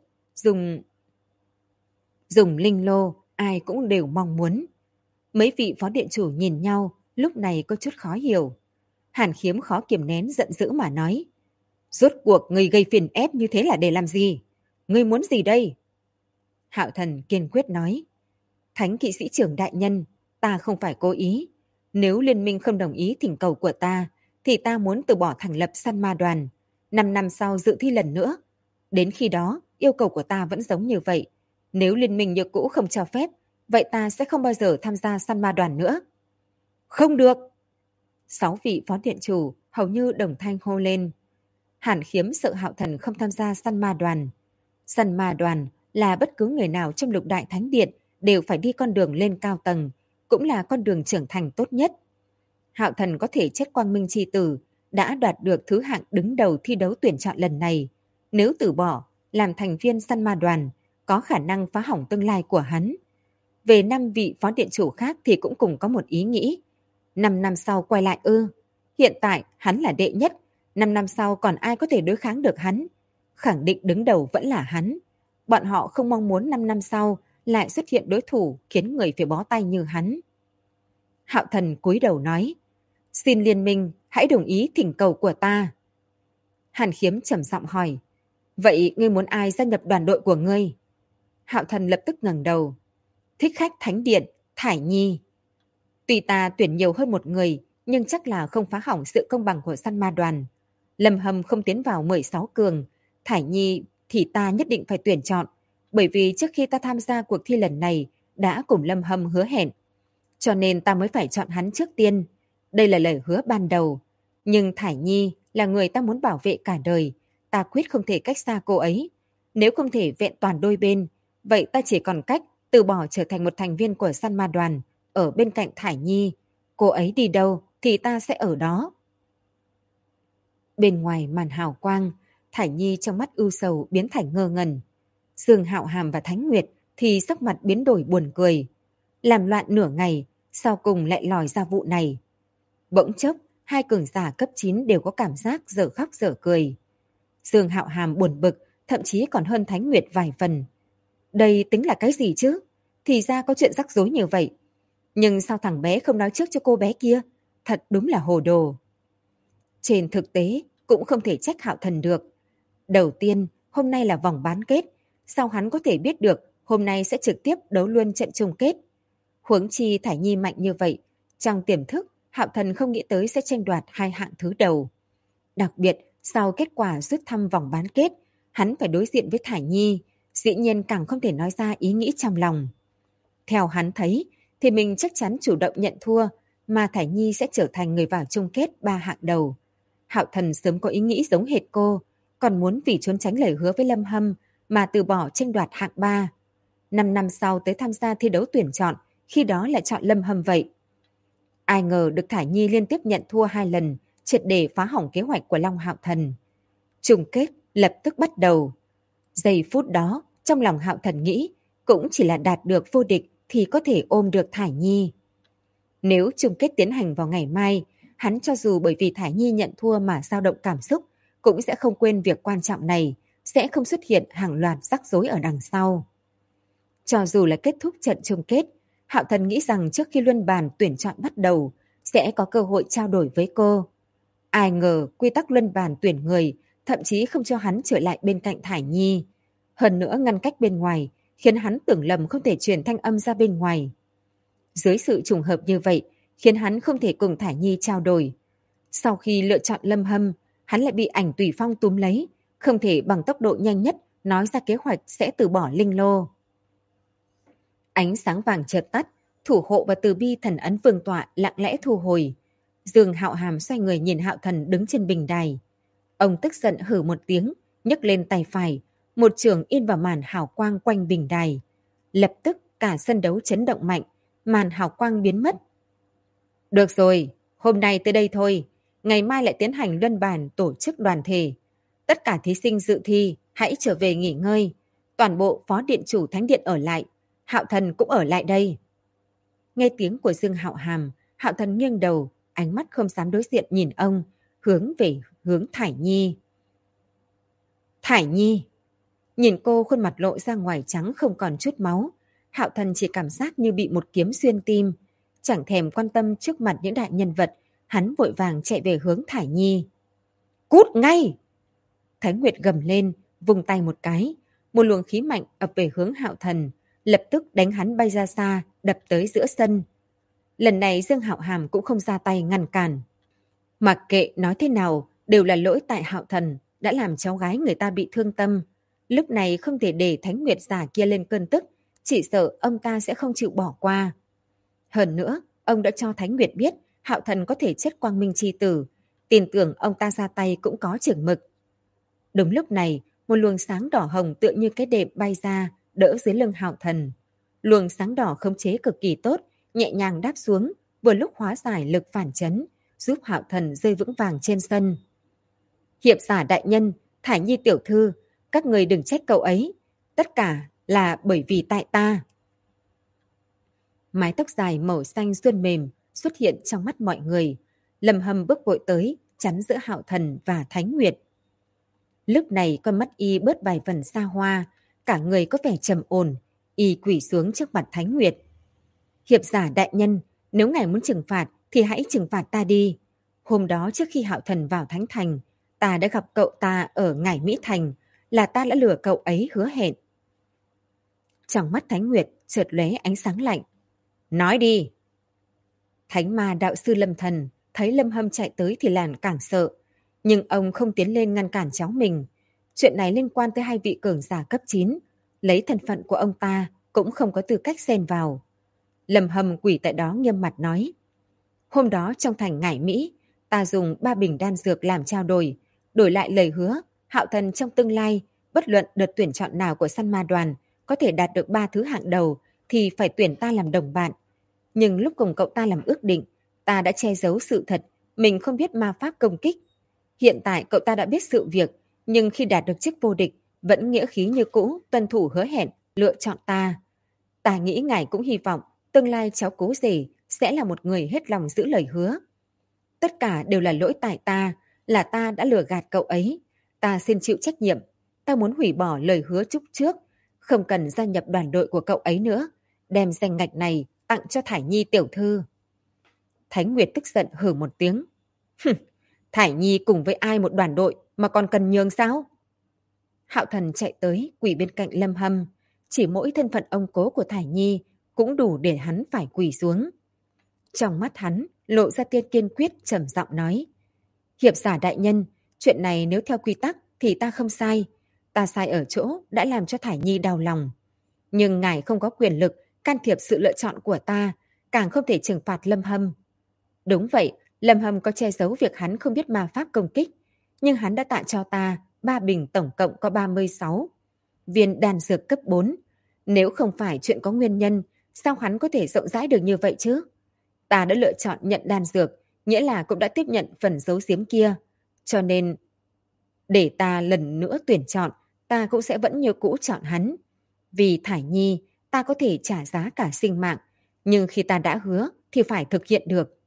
dùng linh lô ai cũng đều mong muốn. Mấy vị phó điện chủ nhìn nhau, lúc này có chút khó hiểu. Hàn Khiếm khó kiềm nén giận dữ mà nói. Rốt cuộc người gây phiền ép như thế là để làm gì? Ngươi muốn gì đây? Hạo Thần kiên quyết nói. Thánh kỵ sĩ trưởng đại nhân, ta không phải cố ý. Nếu liên minh không đồng ý thỉnh cầu của ta, thì ta muốn từ bỏ thành lập săn ma đoàn. 5 năm sau dự thi lần nữa. Đến khi đó, yêu cầu của ta vẫn giống như vậy. Nếu liên minh như cũ không cho phép, vậy ta sẽ không bao giờ tham gia săn ma đoàn nữa. Không được! 6 vị phó điện chủ hầu như đồng thanh hô lên. Hàn Khiếm sợ Hạo Thần không tham gia săn ma đoàn. Săn ma đoàn là bất cứ người nào trong Lục Đại Thánh Điện đều phải đi con đường lên cao tầng, cũng là con đường trưởng thành tốt nhất. Hạo Thần có thể chết quang minh chi tử, đã đoạt được thứ hạng đứng đầu thi đấu tuyển chọn lần này. Nếu từ bỏ, làm thành viên săn ma đoàn, có khả năng phá hỏng tương lai của hắn. Về 5 vị phó điện chủ khác thì cũng cùng có một ý nghĩ. 5 năm sau quay lại ư? Hiện tại hắn là đệ nhất, 5 năm sau còn ai có thể đối kháng được hắn? Khẳng định đứng đầu vẫn là hắn. Bọn họ không mong muốn 5 năm sau lại xuất hiện đối thủ khiến người phải bó tay như hắn. Hạo Thần cúi đầu nói, xin liên minh hãy đồng ý thỉnh cầu của ta. Hàn Khiếm trầm giọng hỏi, vậy ngươi muốn ai gia nhập đoàn đội của ngươi? Hạo Thần lập tức ngẩng đầu, thích khách thánh điện, Thải Nhi. Tuy ta tuyển nhiều hơn một người, nhưng chắc là không phá hỏng sự công bằng của săn ma đoàn. Lâm Hâm không tiến vào 16 cường, Thải Nhi thì ta nhất định phải tuyển chọn, bởi vì trước khi ta tham gia cuộc thi lần này đã cùng Lâm Hâm hứa hẹn. Cho nên ta mới phải chọn hắn trước tiên. Đây là lời hứa ban đầu. Nhưng Thải Nhi là người ta muốn bảo vệ cả đời, ta quyết không thể cách xa cô ấy. Nếu không thể vẹn toàn đôi bên, vậy ta chỉ còn cách từ bỏ trở thành một thành viên của săn ma đoàn, ở bên cạnh Thải Nhi. Cô ấy đi đâu thì ta sẽ ở đó. Bên ngoài màn hào quang, Thải Nhi trong mắt ưu sầu biến thành ngơ ngẩn. Dương Hạo Hàm và Thánh Nguyệt thì sắc mặt biến đổi buồn cười. Làm loạn nửa ngày, sau cùng lại lòi ra vụ này. Bỗng chốc, hai cường giả cấp 9 đều có cảm giác dở khóc dở cười. Dương Hạo Hàm buồn bực, thậm chí còn hơn Thánh Nguyệt vài phần. Đây tính là cái gì chứ? Thì ra có chuyện rắc rối như vậy. Nhưng sao thằng bé không nói trước cho cô bé kia? Thật đúng là hồ đồ. Trên thực tế, cũng không thể trách Hạo Thần được. Đầu tiên, hôm nay là vòng bán kết. Sao hắn có thể biết được hôm nay sẽ trực tiếp đấu luôn trận chung kết? Huống chi Thải Nhi mạnh như vậy. Trong tiềm thức, Hạo Thần không nghĩ tới sẽ tranh đoạt 2 hạng thứ đầu. Đặc biệt, sau kết quả rút thăm vòng bán kết, hắn phải đối diện với Thải Nhi, dĩ nhiên càng không thể nói ra ý nghĩ trong lòng. Theo hắn thấy, thì mình chắc chắn chủ động nhận thua, mà Thải Nhi sẽ trở thành người vào chung kết 3 hạng đầu. Hạo Thần sớm có ý nghĩ giống hệt cô, còn muốn vì trốn tránh lời hứa với Lâm Hâm mà từ bỏ tranh đoạt hạng 3. 5 năm sau tới tham gia thi đấu tuyển chọn, khi đó lại chọn Lâm Hâm vậy. Ai ngờ được Thải Nhi liên tiếp nhận thua 2 lần, triệt để phá hỏng kế hoạch của Long Hạo Thần. Chung kết lập tức bắt đầu. Giây phút đó, trong lòng Hạo Thần nghĩ, cũng chỉ là đạt được vô địch thì có thể ôm được Thải Nhi. Nếu chung kết tiến hành vào ngày mai, hắn cho dù bởi vì Thải Nhi nhận thua mà dao động cảm xúc, cũng sẽ không quên việc quan trọng này, sẽ không xuất hiện hàng loạt rắc rối ở đằng sau. Cho dù là kết thúc trận chung kết, Hạo Thần nghĩ rằng trước khi luân bàn tuyển chọn bắt đầu, sẽ có cơ hội trao đổi với cô. Ai ngờ quy tắc luân bàn tuyển người thậm chí không cho hắn trở lại bên cạnh Thải Nhi. Hơn nữa ngăn cách bên ngoài, khiến hắn tưởng lầm không thể truyền thanh âm ra bên ngoài. Dưới sự trùng hợp như vậy, khiến hắn không thể cùng Thải Nhi trao đổi. Sau khi lựa chọn Lâm Hâm, hắn lại bị Ảnh Tùy Phong túm lấy, không thể bằng tốc độ nhanh nhất nói ra kế hoạch sẽ từ bỏ Linh Lô. Ánh sáng vàng chợt tắt, thủ hộ và từ bi thần ấn vương tọa lặng lẽ thu hồi. Dương Hạo Hàm xoay người nhìn Hạo Thần đứng trên bình đài. Ông tức giận hử một tiếng, nhấc lên tay phải, một chưởng in vào màn hào quang quanh bình đài. Lập tức cả sân đấu chấn động mạnh, màn hào quang biến mất. Được rồi, hôm nay tới đây thôi, ngày mai lại tiến hành luân bàn tổ chức đoàn thể. Tất cả thí sinh dự thi hãy trở về nghỉ ngơi, toàn bộ phó điện chủ thánh điện ở lại, Hạo Thần cũng ở lại đây. Nghe tiếng của Dương Hạo Hàm, Hạo Thần nghiêng đầu, ánh mắt không dám đối diện nhìn ông, hướng về hướng Thải Nhi. Thải Nhi! Nhìn cô khuôn mặt lộ ra ngoài trắng không còn chút máu, Hạo Thần chỉ cảm giác như bị một kiếm xuyên tim. Chẳng thèm quan tâm trước mặt những đại nhân vật, hắn vội vàng chạy về hướng Thải Nhi. Cút ngay! Thánh Nguyệt gầm lên, vùng tay một cái. một luồng khí mạnh ập về hướng Hạo Thần, lập tức đánh hắn bay ra xa, đập tới giữa sân. Lần này Dương Hạo Hàm cũng không ra tay ngăn cản. Mặc kệ nói thế nào, đều là lỗi tại Hạo Thần đã làm cháu gái người ta bị thương tâm. Lúc này không thể để Thánh Nguyệt giả kia lên cơn tức, chỉ sợ ông ta sẽ không chịu bỏ qua. Hơn nữa, ông đã cho Thánh Nguyệt biết Hạo Thần có thể chết quang minh chi tử, tin tưởng ông ta ra tay cũng có chừng mực. Đúng lúc này, một luồng sáng đỏ hồng tựa như cái đệm bay ra, đỡ dưới lưng Hạo Thần. Luồng sáng đỏ khống chế cực kỳ tốt, nhẹ nhàng đáp xuống, vừa lúc hóa giải lực phản chấn, giúp Hạo Thần rơi vững vàng trên sân. Hiệp giả đại nhân, Thải Nhi tiểu thư, các người đừng trách cậu ấy, tất cả là bởi vì tại ta. Mái tóc dài màu xanh suôn mềm xuất hiện trong mắt mọi người. Lâm Hâm bước vội tới, chắn giữa Hạo Thần và Thánh Nguyệt. Lúc này con mắt y bớt vài phần xa hoa, cả người có vẻ trầm ổn, y quỳ xuống trước mặt Thánh Nguyệt. Hiệp giả đại nhân, nếu ngài muốn trừng phạt thì hãy trừng phạt ta đi. Hôm đó trước khi Hạo Thần vào Thánh Thành, ta đã gặp cậu ta ở Ngải Mỹ Thành, là ta đã lừa cậu ấy hứa hẹn. Trong mắt Thánh Nguyệt chợt lóe ánh sáng lạnh. Nói đi. Thánh ma đạo sư Lâm Thần thấy Lâm Hâm chạy tới thì làn càng sợ, nhưng ông không tiến lên ngăn cản cháu mình. Chuyện này liên quan tới hai vị cường giả cấp 9, lấy thân phận của ông ta cũng không có tư cách xen vào. Lâm Hâm quỳ tại đó nghiêm mặt nói. Hôm đó trong thành Ngải Mỹ, ta dùng 3 bình đan dược làm trao đổi, đổi lại lời hứa, Hạo Thần trong tương lai, bất luận đợt tuyển chọn nào của săn ma đoàn, có thể đạt được 3 thứ hạng đầu thì phải tuyển ta làm đồng bạn. Nhưng lúc cùng cậu ta làm ước định, ta đã che giấu sự thật, mình không biết ma pháp công kích. Hiện tại cậu ta đã biết sự việc, nhưng khi đạt được chức vô địch, vẫn nghĩa khí như cũ, tuân thủ hứa hẹn, lựa chọn ta. Ta nghĩ ngài cũng hy vọng tương lai cháu cố rể sẽ là một người hết lòng giữ lời hứa. Tất cả đều là lỗi tại ta, là ta đã lừa gạt cậu ấy. Ta xin chịu trách nhiệm, ta muốn hủy bỏ lời hứa chúc trước, không cần gia nhập đoàn đội của cậu ấy nữa, đem danh ngạch này tặng cho Thải Nhi tiểu thư. Thánh Nguyệt tức giận hừ một tiếng. Thải Nhi cùng với ai một đoàn đội mà còn cần nhường sao? Hạo Thần chạy tới quỳ bên cạnh Lâm Hâm, chỉ mỗi thân phận ông cố của Thải Nhi cũng đủ để hắn phải quỳ xuống. Trong mắt hắn lộ ra tia kiên quyết, trầm giọng nói. Hiệp giả đại nhân, chuyện này nếu theo quy tắc thì ta không sai. Ta sai ở chỗ đã làm cho Thải Nhi đau lòng. Nhưng ngài không có quyền lực can thiệp sự lựa chọn của ta, càng không thể trừng phạt Lâm Hâm. Đúng vậy, Lâm Hâm có che giấu việc hắn không biết ma pháp công kích, nhưng hắn đã tặng cho ta 3 bình tổng cộng có 36 viên đan dược cấp 4. Nếu không phải chuyện có nguyên nhân, sao hắn có thể rộng rãi được như vậy chứ? Ta đã lựa chọn nhận đan dược, nghĩa là cũng đã tiếp nhận phần giấu giếm kia. Cho nên, để ta lần nữa tuyển chọn, ta cũng sẽ vẫn như cũ chọn hắn. Vì Thải Nhi, ta có thể trả giá cả sinh mạng, nhưng khi ta đã hứa thì phải thực hiện được.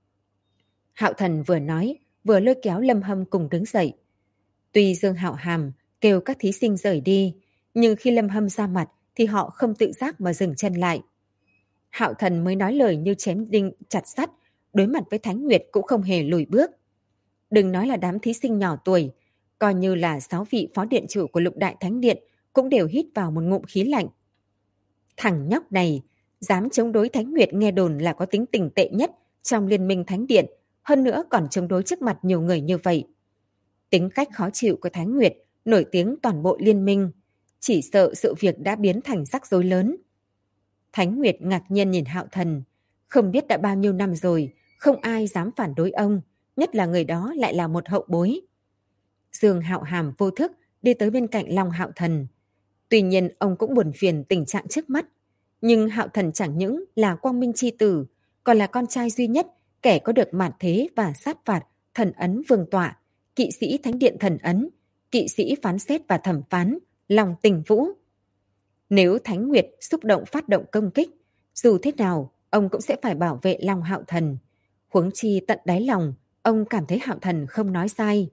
Hạo Thần vừa nói, vừa lôi kéo Lâm Hâm cùng đứng dậy. Tuy Dương Hạo Hàm kêu các thí sinh rời đi, nhưng khi Lâm Hâm ra mặt thì họ không tự giác mà dừng chân lại. Hạo Thần mới nói lời như chém đinh chặt sắt, đối mặt với Thánh Nguyệt cũng không hề lùi bước. Đừng nói là đám thí sinh nhỏ tuổi, coi như là 6 vị phó điện chủ của Lục Đại Thánh Điện cũng đều hít vào một ngụm khí lạnh. Thằng nhóc này, dám chống đối Thánh Nguyệt nghe đồn là có tính tình tệ nhất trong Liên minh Thánh Điện, hơn nữa còn chống đối trước mặt nhiều người như vậy. Tính cách khó chịu của Thánh Nguyệt nổi tiếng toàn bộ liên minh, chỉ sợ sự việc đã biến thành rắc rối lớn. Thánh Nguyệt ngạc nhiên nhìn Hạo Thần, không biết đã bao nhiêu năm rồi, không ai dám phản đối ông, nhất là người đó lại là một hậu bối. Dương Hạo Hàm vô thức đi tới bên cạnh Long Hạo Thần. Tuy nhiên ông cũng buồn phiền tình trạng trước mắt, nhưng Hạo Thần chẳng những là quang minh chi tử, còn là con trai duy nhất kẻ có được mạt thế và sát phạt thần ấn vương tọa, kỵ sĩ thánh điện thần ấn, kỵ sĩ phán xét và thẩm phán, Long Tình Vũ. Nếu Thánh Nguyệt xúc động phát động công kích, dù thế nào ông cũng sẽ phải bảo vệ Long Hạo Thần. Huống chi tận đáy lòng, ông cảm thấy Hạo Thần không nói sai.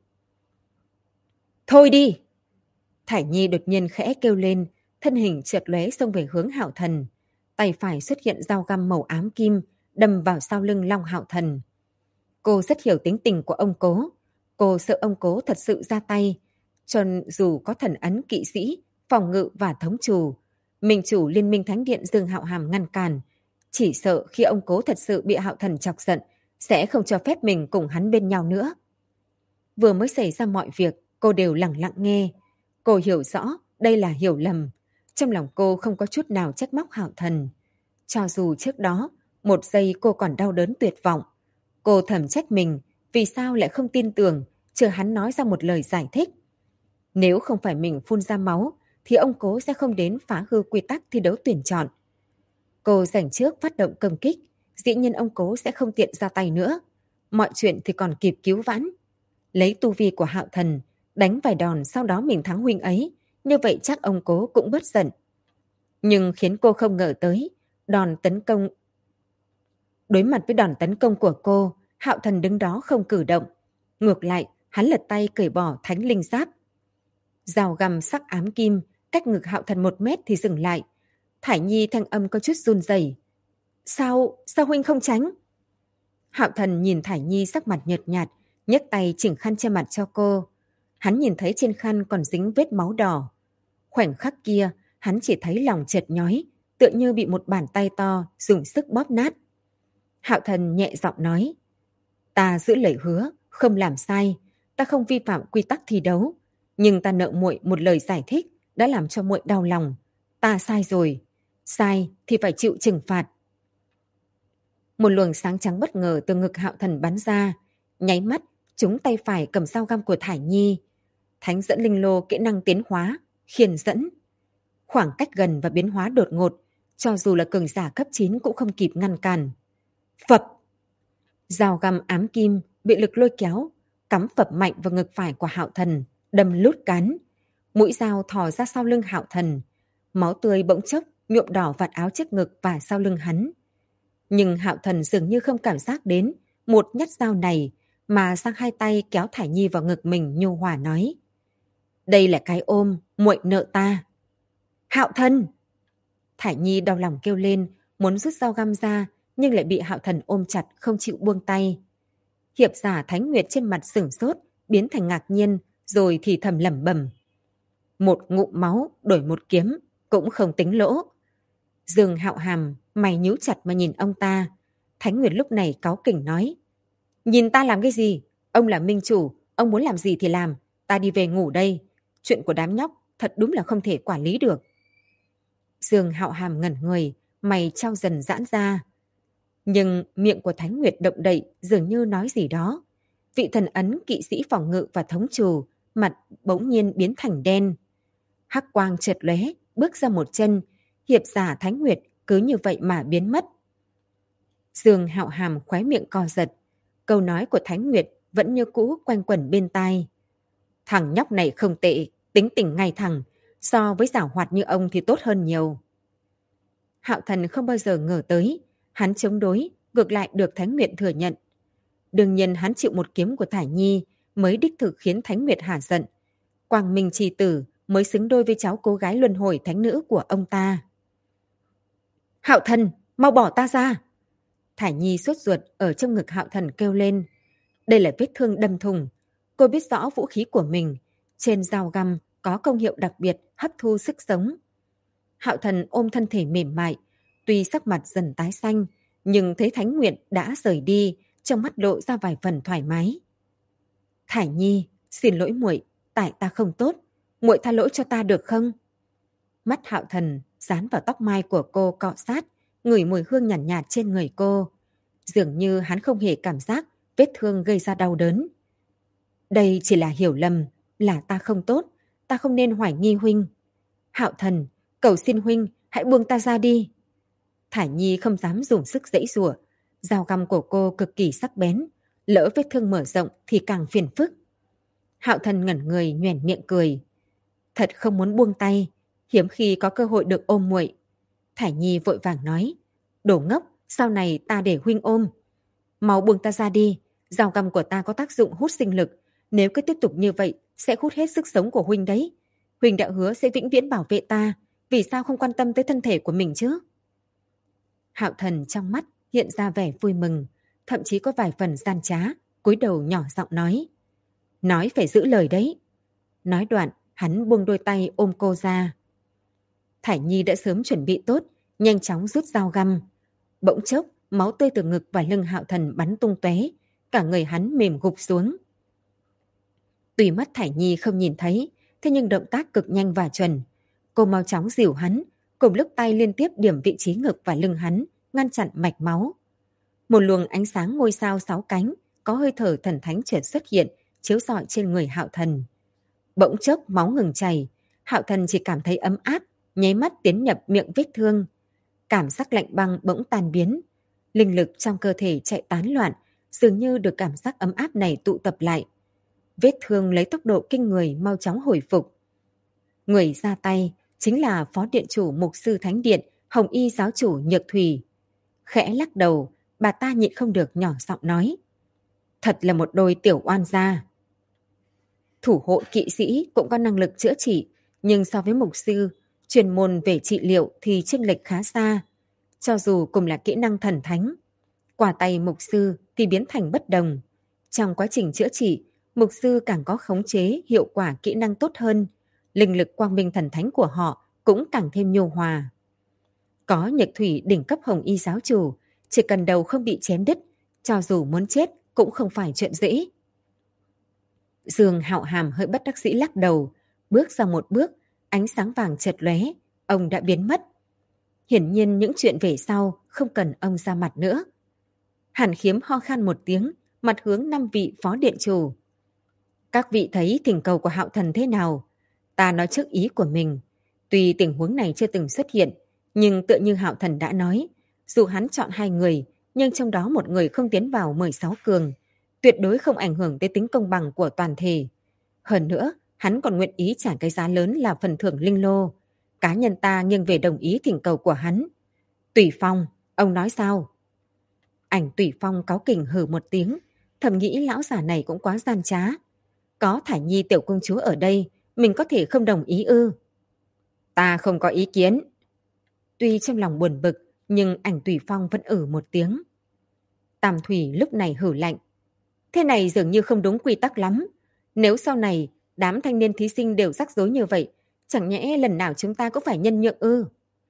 Thôi đi! Thải Nhi đột nhiên khẽ kêu lên, thân hình chợt lóe xông về hướng Hạo Thần. Tay phải xuất hiện dao găm màu ám kim, đâm vào sau lưng Long Hạo Thần. Cô rất hiểu tính tình của ông cố. Cô sợ ông cố thật sự ra tay, cho dù có thần ấn kỵ sĩ phòng ngự và thống chủ. Minh chủ Liên minh Thánh điện Dương Hạo Hàm ngăn cản. Chỉ sợ khi ông Cố thật sự bị Hạo Thần chọc giận, sẽ không cho phép mình cùng hắn bên nhau nữa. Vừa mới xảy ra mọi việc, cô đều lặng lặng nghe. Cô hiểu rõ đây là hiểu lầm. Trong lòng cô không có chút nào trách móc Hạo Thần. Cho dù trước đó, một giây cô còn đau đớn tuyệt vọng. Cô thầm trách mình vì sao lại không tin tưởng, chờ hắn nói ra một lời giải thích. Nếu không phải mình phun ra máu, thì ông Cố sẽ không đến phá hư quy tắc thi đấu tuyển chọn. Cô giành trước phát động công kích, dĩ nhiên ông Cố sẽ không tiện ra tay nữa. Mọi chuyện thì còn kịp cứu vãn. Lấy tu vi của Hạo Thần, đánh vài đòn sau đó mình thắng huynh ấy, như vậy chắc ông Cố cũng bớt giận. Nhưng khiến cô không ngờ tới, đối mặt với đòn tấn công của cô, Hạo Thần đứng đó không cử động. Ngược lại, hắn lật tay cởi bỏ thánh linh giáp. Dao găm sắc ám kim, cách ngực Hạo Thần 1 mét thì dừng lại. Thải Nhi thanh âm có chút run rẩy. Sao huynh không tránh? Hạo Thần nhìn Thải Nhi sắc mặt nhợt nhạt, nhấc tay chỉnh khăn che mặt cho cô. Hắn nhìn thấy trên khăn còn dính vết máu đỏ. Khoảnh khắc kia, hắn chỉ thấy lòng chợt nhói, tựa như bị một bàn tay to dùng sức bóp nát. Hạo Thần nhẹ giọng nói, ta giữ lời hứa, không làm sai, ta không vi phạm quy tắc thi đấu, nhưng ta nợ muội một lời giải thích đã làm cho muội đau lòng. Ta sai rồi, sai thì phải chịu trừng phạt. Một luồng sáng trắng bất ngờ từ ngực Hạo Thần bắn ra, nháy mắt trúng tay phải cầm dao găm của Thải Nhi. Thánh dẫn linh lô kỹ năng tiến hóa, khiên dẫn. Khoảng cách gần và biến hóa đột ngột, cho dù là cường giả cấp 9 cũng không kịp ngăn cản. Phập! Dao găm ám kim bị lực lôi kéo, cắm phập mạnh vào ngực phải của Hạo Thần, đâm lút cán. Mũi dao thò ra sau lưng Hạo Thần. Máu tươi bỗng chốc nhuộm đỏ vạt áo trước ngực và sau lưng hắn. Nhưng Hạo Thần dường như không cảm giác đến một nhát dao này, mà sang hai tay kéo Thải Nhi vào ngực mình nhu hòa nói. Đây là cái ôm, muội nợ ta. Hạo Thần! Thải Nhi đau lòng kêu lên, muốn rút dao găm ra, nhưng lại bị Hạo Thần ôm chặt không chịu buông tay. Hiệp giả Thánh Nguyệt trên mặt sửng sốt, biến thành ngạc nhiên, rồi thì thầm lẩm bẩm. Một ngụm máu đổi một kiếm, cũng không tính lỗ. Dương Hạo Hàm, mày nhíu chặt mà nhìn ông ta. Thánh Nguyệt lúc này cáu kỉnh nói. Nhìn ta làm cái gì? Ông là minh chủ, ông muốn làm gì thì làm. Ta đi về ngủ đây. Chuyện của đám nhóc thật đúng là không thể quản lý được. Dương Hạo Hàm ngẩn người, mày trao dần giãn ra. Nhưng miệng của Thánh Nguyệt động đậy dường như nói gì đó. Vị thần ấn kỵ sĩ phòng ngự và thống trù, mặt bỗng nhiên biến thành đen. Hắc quang chợt lóe, bước ra một chân, hiệp giả Thánh Nguyệt cứ như vậy mà biến mất. Dương Hạo Hàm khóe miệng co giật, câu nói của Thánh Nguyệt vẫn như cũ quanh quẩn bên tai. Thằng nhóc này không tệ, tính tình ngay thẳng, so với giảo hoạt như ông thì tốt hơn nhiều. Hạo Thần không bao giờ ngờ tới, hắn chống đối, ngược lại được Thánh Nguyệt thừa nhận. Đương nhiên hắn chịu một kiếm của Thải Nhi mới đích thực khiến Thánh Nguyệt hả giận. Quang Minh Trì Tử mới xứng đôi với cháu cô gái luân hồi thánh nữ của ông ta. Hạo Thần, mau bỏ ta ra! Thải Nhi sốt ruột ở trong ngực Hạo Thần kêu lên. Đây là vết thương đâm thủng. Cô biết rõ vũ khí của mình. Trên dao găm có công hiệu đặc biệt hấp thu sức sống. Hạo Thần ôm thân thể mềm mại. Tuy sắc mặt dần tái xanh, nhưng thấy Thánh Nguyệt đã rời đi, trong mắt lộ ra vài phần thoải mái. Thải Nhi, xin lỗi muội, tại ta không tốt. Muội tha lỗi cho ta được không? Mắt Hạo Thần dán vào tóc mai của cô cọ sát, ngửi mùi hương nhàn nhạt trên người cô. Dường như hắn không hề cảm giác vết thương gây ra đau đớn. Đây chỉ là hiểu lầm, là ta không tốt, ta không nên hoài nghi huynh. Hạo Thần, cầu xin huynh, hãy buông ta ra đi. Thải Nhi không dám dùng sức giãy giụa, dao găm của cô cực kỳ sắc bén, lỡ vết thương mở rộng thì càng phiền phức. Hạo Thần ngẩn người nhoẻn miệng cười. Thật không muốn buông tay, hiếm khi có cơ hội được ôm muội. Thải Nhi vội vàng nói, đồ ngốc, sau này ta để huynh ôm. Mau buông ta ra đi, dao găm của ta có tác dụng hút sinh lực, nếu cứ tiếp tục như vậy sẽ hút hết sức sống của huynh đấy. Huynh đã hứa sẽ vĩnh viễn bảo vệ ta, vì sao không quan tâm tới thân thể của mình chứ? Hạo Thần trong mắt hiện ra vẻ vui mừng, thậm chí có vài phần gian trá, cúi đầu nhỏ giọng nói. Nói phải giữ lời đấy. Nói đoạn, Hắn buông đôi tay ôm cô ra. Thải Nhi đã sớm chuẩn bị tốt, nhanh chóng rút dao găm. Bỗng chốc, máu tươi từ ngực và lưng Hạo Thần bắn tung tóe, cả người hắn mềm gục xuống. Tuy mắt Thải Nhi không nhìn thấy, thế nhưng động tác cực nhanh và chuẩn. Cô mau chóng dìu hắn, cùng lúc tay liên tiếp điểm vị trí ngực và lưng hắn, ngăn chặn mạch máu. Một luồng ánh sáng ngôi sao 6 cánh, có hơi thở thần thánh chợt xuất hiện, chiếu rọi trên người Hạo Thần. Bỗng chốc máu ngừng chảy, Hạo Thần chỉ cảm thấy ấm áp, nháy mắt tiến nhập miệng vết thương. Cảm giác lạnh băng bỗng tan biến, linh lực trong cơ thể chạy tán loạn, dường như được cảm giác ấm áp này tụ tập lại. Vết thương lấy tốc độ kinh người mau chóng hồi phục. Người ra tay chính là Phó Điện chủ Mục sư Thánh Điện, Hồng Y giáo chủ Nhược Thủy. Khẽ lắc đầu, bà ta nhịn không được nhỏ giọng nói. Thật là một đôi tiểu oan gia. Thủ hộ kỵ sĩ cũng có năng lực chữa trị, nhưng so với mục sư, chuyên môn về trị liệu thì chênh lệch khá xa. Cho dù cùng là kỹ năng thần thánh, qua tay mục sư thì biến thành bất đồng. Trong quá trình chữa trị, mục sư càng có khống chế hiệu quả kỹ năng tốt hơn, linh lực quang minh thần thánh của họ cũng càng thêm nhu hòa. Có Nhược Thủy đỉnh cấp Hồng Y giáo chủ, chỉ cần đầu không bị chém đứt, cho dù muốn chết cũng không phải chuyện dễ. Dương Hạo Hàm hơi bất đắc dĩ lắc đầu, bước ra một bước, ánh sáng vàng chợt lóe, ông đã biến mất. Hiển nhiên những chuyện về sau không cần ông ra mặt nữa. Hàn Khiếm ho khan một tiếng, mặt hướng 5 vị phó điện chủ. Các vị thấy thỉnh cầu của Hạo Thần thế nào? Ta nói trước ý của mình. Tuy tình huống này chưa từng xuất hiện, nhưng tựa như Hạo Thần đã nói, dù hắn chọn 2 người, nhưng trong đó một người không tiến vào 16 cường, tuyệt đối không ảnh hưởng tới tính công bằng của toàn thể. Hơn nữa, hắn còn nguyện ý trả cái giá lớn là phần thưởng linh lô. Cá nhân ta nghiêng về đồng ý thỉnh cầu của hắn. Tùy Phong, ông nói sao? Ảnh Tùy Phong cáu kỉnh hừ một tiếng, thầm nghĩ lão già này cũng quá gian trá. Có Thải Nhi tiểu công chúa ở đây, mình có thể không đồng ý ư? Ta không có ý kiến. Tuy trong lòng buồn bực, nhưng Ảnh Tùy Phong vẫn một tiếng. Tam Thủy lúc này hử lạnh. Thế này dường như không đúng quy tắc lắm. Nếu sau này đám thanh niên thí sinh đều rắc rối như vậy, chẳng nhẽ lần nào chúng ta cũng phải nhân nhượng ư?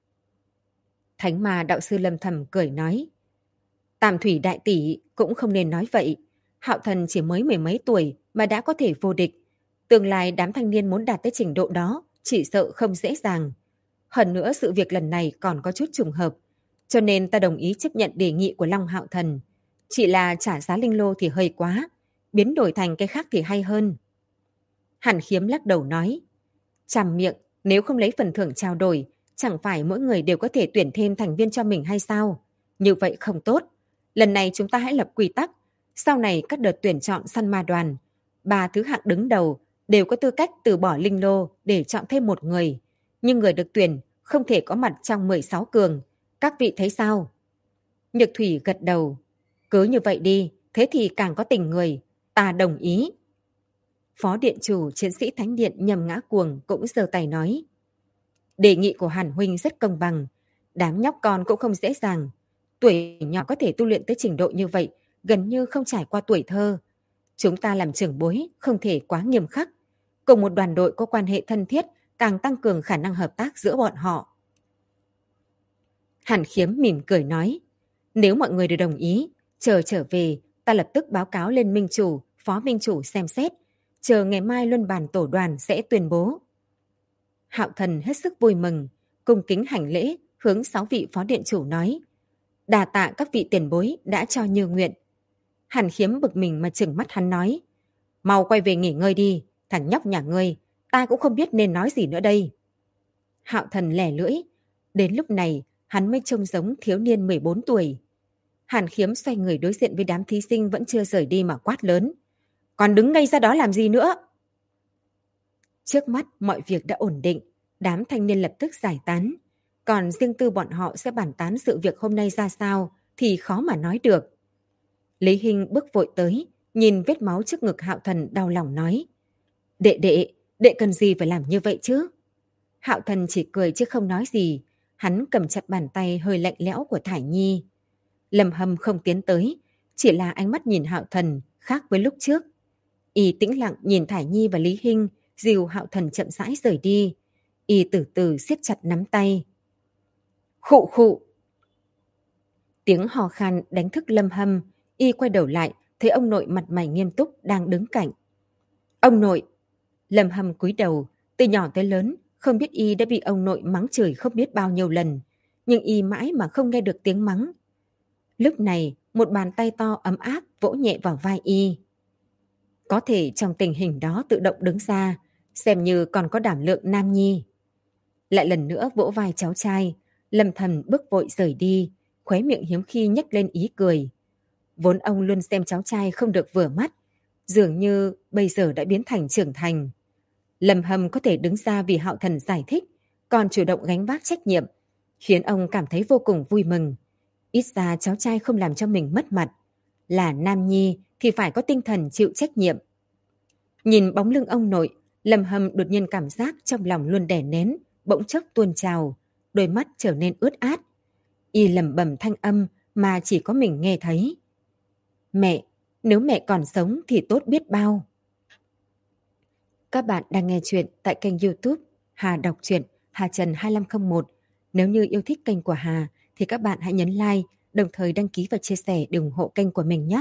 Thánh Ma đạo sư Lâm Thầm cười nói. Tam Thủy đại tỷ cũng không nên nói vậy. Hạo Thần chỉ mới 10 mấy tuổi mà đã có thể vô địch. Tương lai đám thanh niên muốn đạt tới trình độ đó chỉ sợ không dễ dàng. Hơn nữa sự việc lần này còn có chút trùng hợp, cho nên ta đồng ý chấp nhận đề nghị của Long Hạo Thần. Chỉ là trả giá linh lô thì hơi quá, biến đổi thành cái khác thì hay hơn. Hàn Khiếm lắc đầu nói, chằm miệng, nếu không lấy phần thưởng trao đổi, chẳng phải mỗi người đều có thể tuyển thêm thành viên cho mình hay sao? Như vậy không tốt. Lần này chúng ta hãy lập quy tắc. Sau này các đợt tuyển chọn săn ma đoàn, 3 thứ hạng đứng đầu đều có tư cách từ bỏ linh lô để chọn thêm một người. Nhưng người được tuyển không thể có mặt trong 16 cường. Các vị thấy sao? Nhược Thủy gật đầu. Cứ như vậy đi, thế thì càng có tình người. Ta đồng ý. Phó điện chủ chiến sĩ Thánh Điện Nhầm Ngã Cuồng cũng giơ tay nói. Đề nghị của Hàn huynh rất công bằng. Đám nhóc con cũng không dễ dàng. Tuổi nhỏ có thể tu luyện tới trình độ như vậy, gần như không trải qua tuổi thơ. Chúng ta làm trưởng bối không thể quá nghiêm khắc. Cùng một đoàn đội có quan hệ thân thiết càng tăng cường khả năng hợp tác giữa bọn họ. Hàn Khiếm mỉm cười nói, nếu mọi người đều đồng ý, chờ trở về, ta lập tức báo cáo lên minh chủ, phó minh chủ xem xét, chờ ngày mai luân bàn tổ đoàn sẽ tuyên bố. Hạo Thần hết sức vui mừng, cung kính hành lễ, hướng 6 vị phó điện chủ nói, đà tạ các vị tiền bối đã cho như nguyện. Hàn Khiếm bực mình mà trừng mắt hắn nói, mau quay về nghỉ ngơi đi, thằng nhóc nhà ngươi, ta cũng không biết nên nói gì nữa đây. Hạo Thần lẻ lưỡi, đến lúc này hắn mới trông giống thiếu niên 14 tuổi. Hàn Khiếm xoay người đối diện với đám thí sinh vẫn chưa rời đi mà quát lớn. Còn đứng ngây ra đó làm gì nữa? Trước mắt mọi việc đã ổn định, đám thanh niên lập tức giải tán. Còn riêng tư bọn họ sẽ bàn tán sự việc hôm nay ra sao thì khó mà nói được. Lý Hinh bước vội tới, nhìn vết máu trước ngực Hạo Thần đau lòng nói. Đệ cần gì phải làm như vậy chứ? Hạo Thần chỉ cười chứ không nói gì. Hắn cầm chặt bàn tay hơi lạnh lẽo của Thải Nhi. Lâm Hâm không tiến tới, chỉ là ánh mắt nhìn Hạo Thần khác với lúc trước. Y tĩnh lặng nhìn Thải Nhi và Lý Hinh, dìu Hạo Thần chậm rãi rời đi. Y từ từ siết chặt nắm tay. Khụ khụ. Tiếng hò khan đánh thức Lâm Hâm. Y quay đầu lại, thấy ông nội mặt mày nghiêm túc đang đứng cạnh. Ông nội! Lâm Hâm cúi đầu, từ nhỏ tới lớn, không biết Y đã bị ông nội mắng chửi không biết bao nhiêu lần, nhưng Y mãi mà không nghe được tiếng mắng. Lúc này, một bàn tay to ấm áp vỗ nhẹ vào vai Y. Có thể trong tình hình đó tự động đứng ra, xem như còn có đảm lượng nam nhi. Lại lần nữa vỗ vai cháu trai, Lâm Thần bước vội rời đi, khóe miệng hiếm khi nhếch lên ý cười. Vốn ông luôn xem cháu trai không được vừa mắt, dường như bây giờ đã biến thành trưởng thành. Lâm Hâm có thể đứng ra vì Hạo Thần giải thích, còn chủ động gánh vác trách nhiệm, khiến ông cảm thấy vô cùng vui mừng. Ít ra cháu trai không làm cho mình mất mặt. Là nam nhi thì phải có tinh thần chịu trách nhiệm. Nhìn bóng lưng ông nội, Lâm Hâm đột nhiên cảm giác trong lòng luôn đè nén, bỗng chốc tuôn trào, đôi mắt trở nên ướt át. Y lẩm bẩm thanh âm mà chỉ có mình nghe thấy. Mẹ, nếu mẹ còn sống thì tốt biết bao. Các bạn đang nghe chuyện tại kênh YouTube Hà đọc truyện Hà Trần 2501. Nếu như yêu thích kênh của Hà thì các bạn hãy nhấn like, đồng thời đăng ký và chia sẻ để ủng hộ kênh của mình nhé.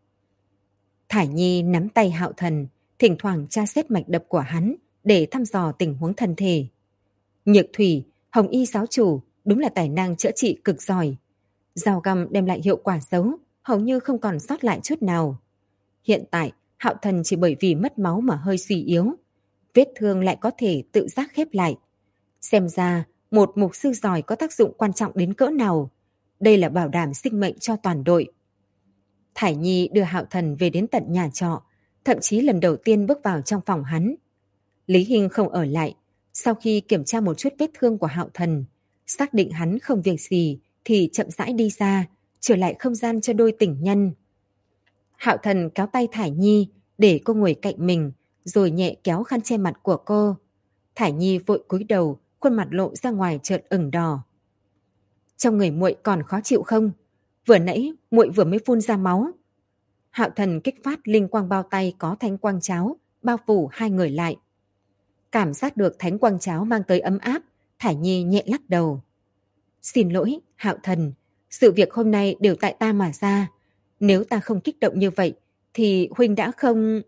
Thải Nhi nắm tay Hạo Thần, thỉnh thoảng tra xét mạch đập của hắn để thăm dò tình huống thân thể. Nhược Thủy, Hồng Y giáo chủ, đúng là tài năng chữa trị cực giỏi. Dao găm đem lại hiệu quả xấu, hầu như không còn sót lại chút nào. Hiện tại, Hạo Thần chỉ bởi vì mất máu mà hơi suy yếu. Vết thương lại có thể tự giác khép lại. Xem ra, một mục sư giỏi có tác dụng quan trọng đến cỡ nào. Đây là bảo đảm sinh mệnh cho toàn đội. Thải Nhi đưa Hạo Thần về đến tận nhà trọ, thậm chí lần đầu tiên bước vào trong phòng hắn. Lý Hinh không ở lại. Sau khi kiểm tra một chút vết thương của Hạo Thần, xác định hắn không việc gì thì chậm rãi đi ra, trở lại không gian cho đôi tình nhân. Hạo Thần kéo tay Thải Nhi để cô ngồi cạnh mình, rồi nhẹ kéo khăn che mặt của cô. Thải Nhi vội cúi đầu, khuôn mặt lộ ra ngoài chợt ửng đỏ. Trong người muội còn khó chịu không? Vừa nãy muội vừa mới phun ra máu. Hạo Thần kích phát linh quang bao tay có thánh quang cháo, bao phủ hai người lại. Cảm giác được thánh quang cháo mang tới ấm áp, Thải Nhi nhẹ lắc đầu. Xin lỗi, Hạo Thần, sự việc hôm nay đều tại ta mà ra. Nếu ta không kích động như vậy, thì huynh đã không...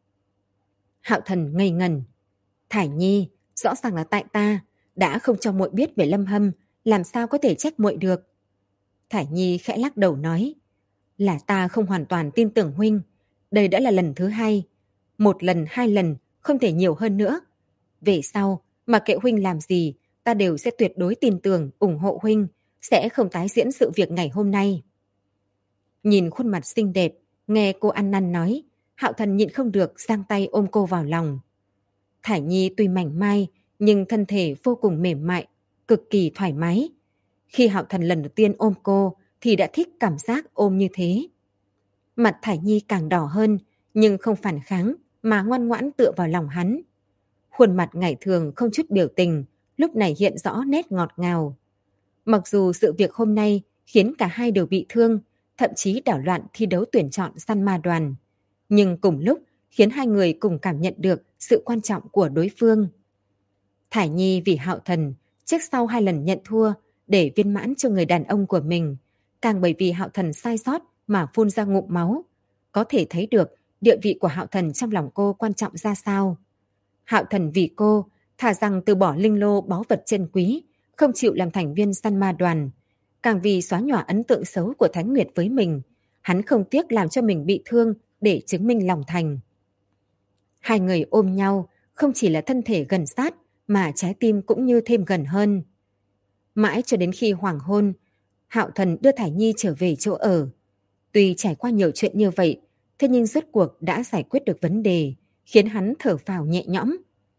Hạo Thần ngây ngần. Thải Nhi, rõ ràng là tại ta, đã không cho muội biết về Lâm Hâm, làm sao có thể trách muội được. Thải Nhi khẽ lắc đầu nói, là ta không hoàn toàn tin tưởng huynh, đây đã là lần thứ hai. Một lần, hai lần, không thể nhiều hơn nữa. Về sau, mà kệ huynh làm gì, ta đều sẽ tuyệt đối tin tưởng, ủng hộ huynh, sẽ không tái diễn sự việc ngày hôm nay. Nhìn khuôn mặt xinh đẹp, nghe cô ăn năn nói, Hạo Thần nhịn không được giang tay ôm cô vào lòng. Thải Nhi tuy mảnh mai, nhưng thân thể vô cùng mềm mại, cực kỳ thoải mái. Khi Hạo Thần lần đầu tiên ôm cô, thì đã thích cảm giác ôm như thế. Mặt Thải Nhi càng đỏ hơn, nhưng không phản kháng, mà ngoan ngoãn tựa vào lòng hắn. Khuôn mặt ngày thường không chút biểu tình, lúc này hiện rõ nét ngọt ngào. Mặc dù sự việc hôm nay khiến cả hai đều bị thương, thậm chí đảo loạn thi đấu tuyển chọn săn ma đoàn, nhưng cùng lúc khiến hai người cùng cảm nhận được sự quan trọng của đối phương. Thải Nhi vì Hạo Thần, trước sau hai lần nhận thua để viên mãn cho người đàn ông của mình, càng bởi vì Hạo Thần sai sót mà phun ra ngụm máu. Có thể thấy được địa vị của Hạo Thần trong lòng cô quan trọng ra sao. Hạo Thần vì cô, thà rằng từ bỏ linh lô báu vật chân quý, không chịu làm thành viên săn ma đoàn. Càng vì xóa nhòa ấn tượng xấu của Thánh Nguyệt với mình, hắn không tiếc làm cho mình bị thương để chứng minh lòng thành. Hai người ôm nhau, không chỉ là thân thể gần sát, mà trái tim cũng như thêm gần hơn. Mãi cho đến khi hoàng hôn, Hạo Thần đưa Thải Nhi trở về chỗ ở. Tuy trải qua nhiều chuyện như vậy, thế nhưng rốt cuộc đã giải quyết được vấn đề, khiến hắn thở phào nhẹ nhõm.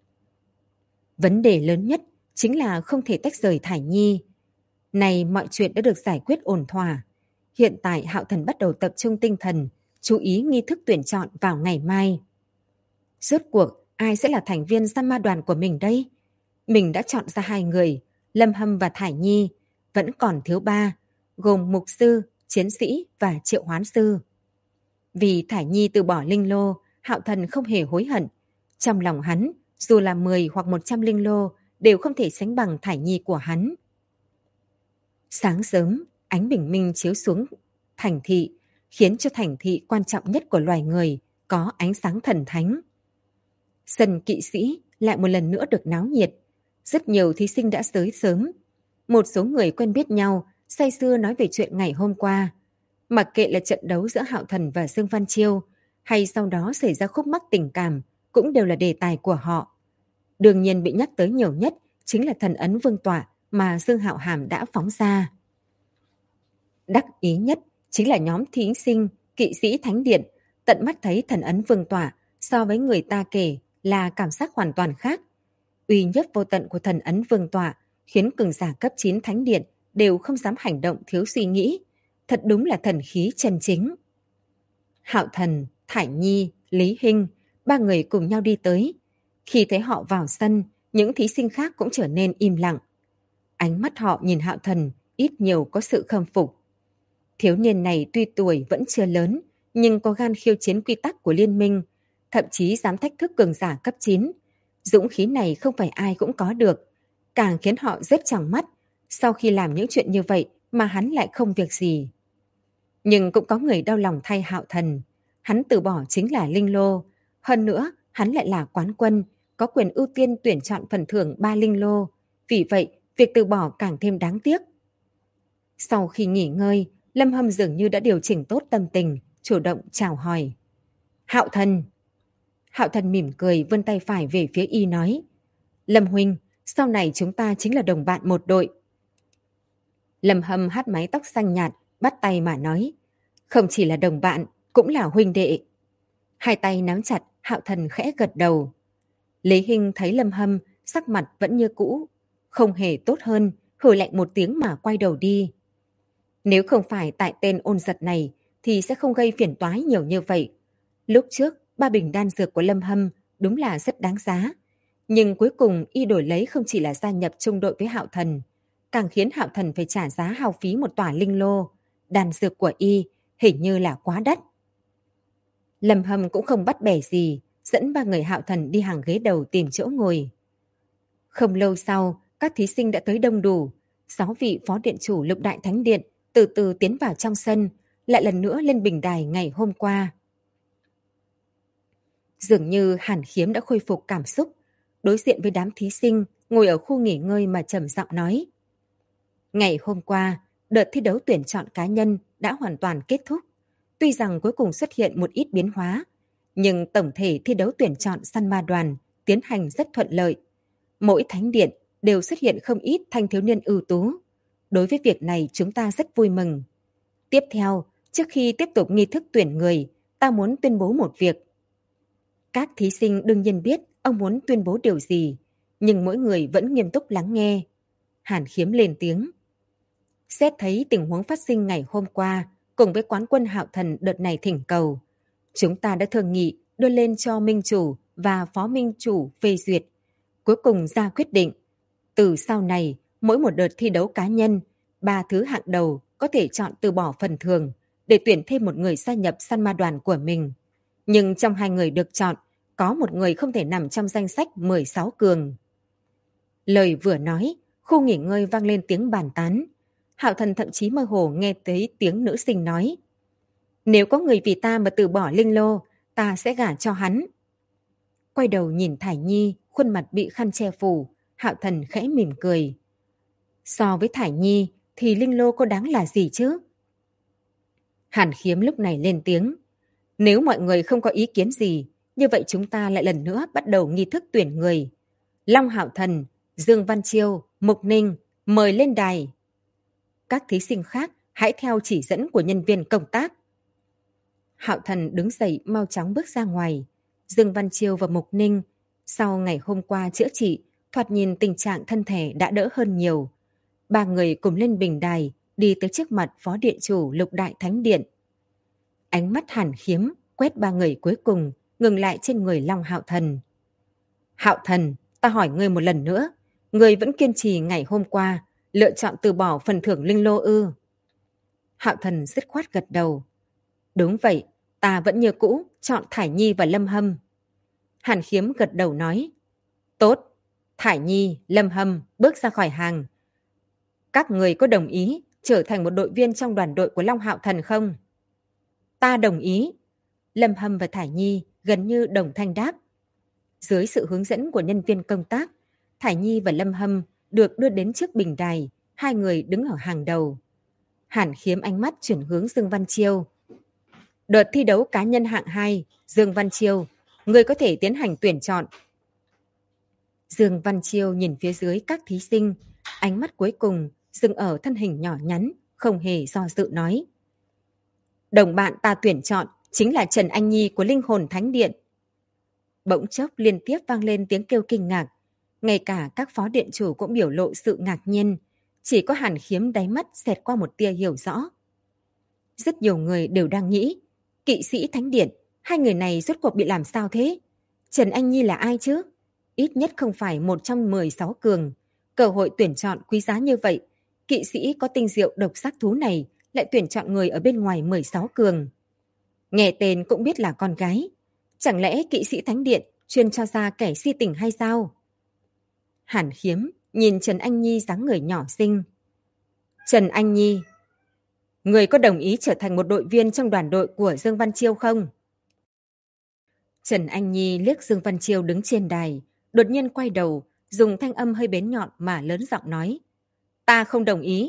Vấn đề lớn nhất chính là không thể tách rời Thải Nhi. Này mọi chuyện đã được giải quyết ổn thỏa. Hiện tại Hạo Thần bắt đầu tập trung tinh thần, chú ý nghi thức tuyển chọn vào ngày mai. Rốt cuộc ai sẽ là thành viên săn ma đoàn của mình đây? Mình đã chọn ra hai người, Lâm Hâm và Thải Nhi, vẫn còn thiếu ba, gồm mục sư, chiến sĩ và triệu hoán sư. Vì Thải Nhi từ bỏ linh lô, Hạo Thần không hề hối hận. Trong lòng hắn, dù là 10 hoặc 100 linh lô đều không thể sánh bằng thải nhi của hắn. Sáng sớm, ánh bình minh chiếu xuống thành thị, khiến cho thành thị quan trọng nhất của loài người có ánh sáng thần thánh. Sân kỵ sĩ lại một lần nữa được náo nhiệt. Rất nhiều thí sinh đã tới sớm. Một số người quen biết nhau, say sưa nói về chuyện ngày hôm qua. Mặc kệ là trận đấu giữa Hạo Thần và Dương Văn Chiêu, hay sau đó xảy ra khúc mắc tình cảm, cũng đều là đề tài của họ. Đương nhiên bị nhắc tới nhiều nhất chính là thần ấn vương tọa mà Dương Hạo Hàm đã phóng ra. Đắc ý nhất chính là nhóm thí sinh, kỵ sĩ thánh điện, tận mắt thấy thần ấn vương tọa so với người ta kể là cảm giác hoàn toàn khác. Uy nhất vô tận của thần ấn vương tọa khiến cường giả cấp 9 thánh điện đều không dám hành động thiếu suy nghĩ. Thật đúng là thần khí chân chính. Hạo Thần, Thải Nhi, Lý Hinh, ba người cùng nhau đi tới. Khi thấy họ vào sân, những thí sinh khác cũng trở nên im lặng. Ánh mắt họ nhìn Hạo Thần ít nhiều có sự khâm phục. Thiếu niên này tuy tuổi vẫn chưa lớn, nhưng có gan khiêu chiến quy tắc của liên minh, thậm chí dám thách thức cường giả cấp 9. Dũng khí này không phải ai cũng có được, càng khiến họ rớt trong mắt. Sau khi làm những chuyện như vậy mà hắn lại không việc gì. Nhưng cũng có người đau lòng thay Hạo Thần. Hắn từ bỏ chính là linh lô. Hơn nữa, hắn lại là quán quân, có quyền ưu tiên tuyển chọn phần thưởng 3 linh lô. Vì vậy, việc từ bỏ càng thêm đáng tiếc. Sau khi nghỉ ngơi, Lâm Hâm dường như đã điều chỉnh tốt tâm tình, chủ động chào hỏi. Hạo Thần! Hạo Thần mỉm cười vươn tay phải về phía y nói. Lâm huynh, sau này chúng ta chính là đồng bạn một đội. Lâm Hâm hắt mái tóc xanh nhạt, bắt tay mà nói. Không chỉ là đồng bạn, cũng là huynh đệ. Hai tay nắm chặt, Hạo Thần khẽ gật đầu. Lý Hinh thấy Lâm Hâm, sắc mặt vẫn như cũ. Không hề tốt hơn, hừ lạnh một tiếng mà quay đầu đi. Nếu không phải tại tên ôn giật này, thì sẽ không gây phiền toái nhiều như vậy. Lúc trước, 3 bình đan dược của Lâm Hâm đúng là rất đáng giá. Nhưng cuối cùng y đổi lấy không chỉ là gia nhập chung đội với Hạo Thần, càng khiến Hạo Thần phải trả giá hao phí một tòa linh lô. Đan dược của y hình như là quá đắt. Lâm Hâm cũng không bắt bẻ gì, dẫn 3 người Hạo Thần đi hàng ghế đầu tìm chỗ ngồi. Không lâu sau, các thí sinh đã tới đông đủ. 6 vị phó điện chủ Lục Đại Thánh Điện từ từ tiến vào trong sân, lại lần nữa lên bình đài ngày hôm qua. Dường như Hàn Khiếm đã khôi phục cảm xúc, đối diện với đám thí sinh ngồi ở khu nghỉ ngơi mà trầm giọng nói. Ngày hôm qua, đợt thi đấu tuyển chọn cá nhân đã hoàn toàn kết thúc. Tuy rằng cuối cùng xuất hiện một ít biến hóa, nhưng tổng thể thi đấu tuyển chọn săn ma đoàn tiến hành rất thuận lợi. Mỗi thánh điện đều xuất hiện không ít thanh thiếu niên ưu tú. Đối với việc này chúng ta rất vui mừng. Tiếp theo, trước khi tiếp tục nghi thức tuyển người, ta muốn tuyên bố một việc. Các thí sinh đương nhiên biết ông muốn tuyên bố điều gì, nhưng mỗi người vẫn nghiêm túc lắng nghe. Hàn Khiếm lên tiếng. Xét thấy tình huống phát sinh ngày hôm qua, cùng với quán quân Hạo Thần đợt này thỉnh cầu, chúng ta đã thương nghị đưa lên cho minh chủ và phó minh chủ phê duyệt. Cuối cùng ra quyết định, từ sau này, mỗi một đợt thi đấu cá nhân, 3 thứ hạng đầu có thể chọn từ bỏ phần thưởng để tuyển thêm một người gia nhập săn ma đoàn của mình. Nhưng trong 2 người được chọn, có một người không thể nằm trong danh sách 16 cường. Lời vừa nói, khu nghỉ ngơi vang lên tiếng bàn tán. Hạo Thần thậm chí mơ hồ nghe thấy tiếng nữ sinh nói. Nếu có người vì ta mà từ bỏ linh lô, ta sẽ gả cho hắn. Quay đầu nhìn Thải Nhi, khuôn mặt bị khăn che phủ, Hạo Thần khẽ mỉm cười. So với Thải Nhi thì linh lô có đáng là gì chứ? Hàn Khiếm lúc này lên tiếng. Nếu mọi người không có ý kiến gì, như vậy chúng ta lại lần nữa bắt đầu nghi thức tuyển người. Long Hạo Thần, Dương Văn Chiêu, Mục Ninh, mời lên đài. Các thí sinh khác hãy theo chỉ dẫn của nhân viên công tác. Hạo Thần đứng dậy mau chóng bước ra ngoài. Dương Văn Chiêu và Mục Ninh sau ngày hôm qua chữa trị, thoạt nhìn tình trạng thân thể đã đỡ hơn nhiều. 3 người cùng lên bình đài, đi tới trước mặt phó điện chủ Lục Đại Thánh Điện. Ánh mắt Hàn Khiếm quét 3 người cuối cùng, ngừng lại trên người Long Hạo Thần. Hạo Thần, ta hỏi ngươi một lần nữa, ngươi vẫn kiên trì ngày hôm qua, lựa chọn từ bỏ phần thưởng linh lô ư? Hạo Thần dứt khoát gật đầu. Đúng vậy, ta vẫn như cũ, chọn Thải Nhi và Lâm Hâm. Hàn Khiếm gật đầu nói. Tốt, Thải Nhi, Lâm Hâm bước ra khỏi hàng. Các người có đồng ý trở thành một đội viên trong đoàn đội của Long Hạo Thần không? Ta đồng ý. Lâm Hâm và Thải Nhi gần như đồng thanh đáp. Dưới sự hướng dẫn của nhân viên công tác, Thải Nhi và Lâm Hâm được đưa đến trước bình đài, hai người đứng ở hàng đầu. Hàn Khiếm ánh mắt chuyển hướng Dương Văn Chiêu. Đợt thi đấu cá nhân hạng 2, Dương Văn Chiêu, người có thể tiến hành tuyển chọn. Dương Văn Chiêu nhìn phía dưới các thí sinh, ánh mắt cuối cùng dừng ở thân hình nhỏ nhắn, không hề do dự nói. Đồng bạn ta tuyển chọn chính là Trần Anh Nhi của Linh Hồn Thánh Điện. Bỗng chốc liên tiếp vang lên tiếng kêu kinh ngạc, ngay cả các phó điện chủ cũng biểu lộ sự ngạc nhiên, chỉ có Hàn Khiếm đáy mắt xẹt qua một tia hiểu rõ. Rất nhiều người đều đang nghĩ, kỵ sĩ Thánh Điện, hai người này rốt cuộc bị làm sao thế? Trần Anh Nhi là ai chứ? Ít nhất không phải một trong 16 cường. Cơ hội tuyển chọn quý giá như vậy, kỵ sĩ có tinh diệu độc sắc thú này lại tuyển chọn người ở bên ngoài 16 cường. Nghe tên cũng biết là con gái. Chẳng lẽ kỵ sĩ Thánh Điện chuyên cho ra kẻ si tình hay sao? Hàn Khiếm nhìn Trần Anh Nhi dáng người nhỏ xinh. Trần Anh Nhi, người có đồng ý trở thành một đội viên trong đoàn đội của Dương Văn Chiêu không? Trần Anh Nhi liếc Dương Văn Chiêu đứng trên đài, đột nhiên quay đầu, dùng thanh âm hơi bén nhọn mà lớn giọng nói. Ta không đồng ý.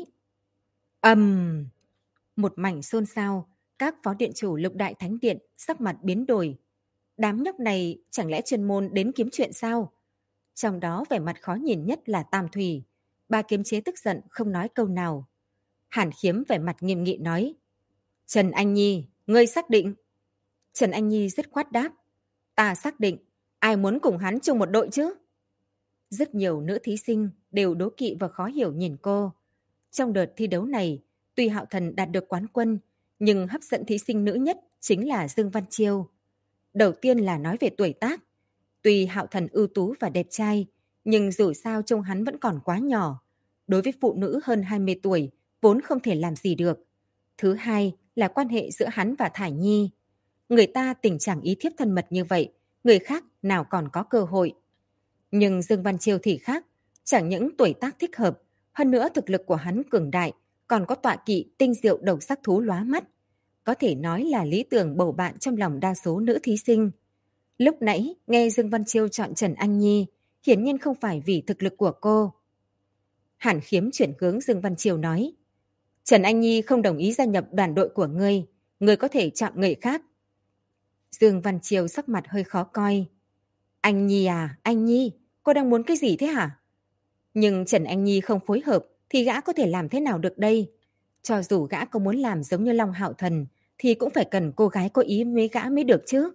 Một mảnh xôn xao, các phó điện chủ Lục Đại Thánh Điện sắc mặt biến đổi. Đám nhóc này chẳng lẽ chuyên môn đến kiếm chuyện sao? Trong đó vẻ mặt khó nhìn nhất là Tam Thủy. Bà kiềm chế tức giận không nói câu nào. Hàn Khiếm vẻ mặt nghiêm nghị nói. Trần Anh Nhi, ngươi xác định? Trần Anh Nhi dứt khoát đáp. Ta xác định, ai muốn cùng hắn chung một đội chứ? Rất nhiều nữ thí sinh đều đố kỵ và khó hiểu nhìn cô. Trong đợt thi đấu này, tuy Hạo Thần đạt được quán quân, nhưng hấp dẫn thí sinh nữ nhất chính là Dương Văn Chiêu. Đầu tiên là nói về tuổi tác. Tuy Hạo Thần ưu tú và đẹp trai, nhưng dù sao trông hắn vẫn còn quá nhỏ. Đối với phụ nữ hơn 20 tuổi, vốn không thể làm gì được. Thứ hai là quan hệ giữa hắn và Thải Nhi. Người ta tình trạng ý thiếp thân mật như vậy, người khác nào còn có cơ hội. Nhưng Dương Văn Chiêu thì khác, chẳng những tuổi tác thích hợp, hơn nữa thực lực của hắn cường đại, còn có tọa kỵ tinh diệu đầu sắc thú lóa mắt. Có thể nói là lý tưởng bầu bạn trong lòng đa số nữ thí sinh. Lúc nãy nghe Dương Văn Chiêu chọn Trần Anh Nhi, hiển nhiên không phải vì thực lực của cô. Hàn Khiếm chuyển hướng Dương Văn Chiêu nói. Trần Anh Nhi không đồng ý gia nhập đoàn đội của ngươi có thể chọn người khác. Dương Văn Chiêu sắc mặt hơi khó coi. Anh Nhi à, anh Nhi, cô đang muốn cái gì thế hả? Nhưng Trần Anh Nhi không phối hợp thì gã có thể làm thế nào được đây? Cho dù gã có muốn làm giống như Long Hạo Thần thì cũng phải cần cô gái có ý với gã mới được chứ.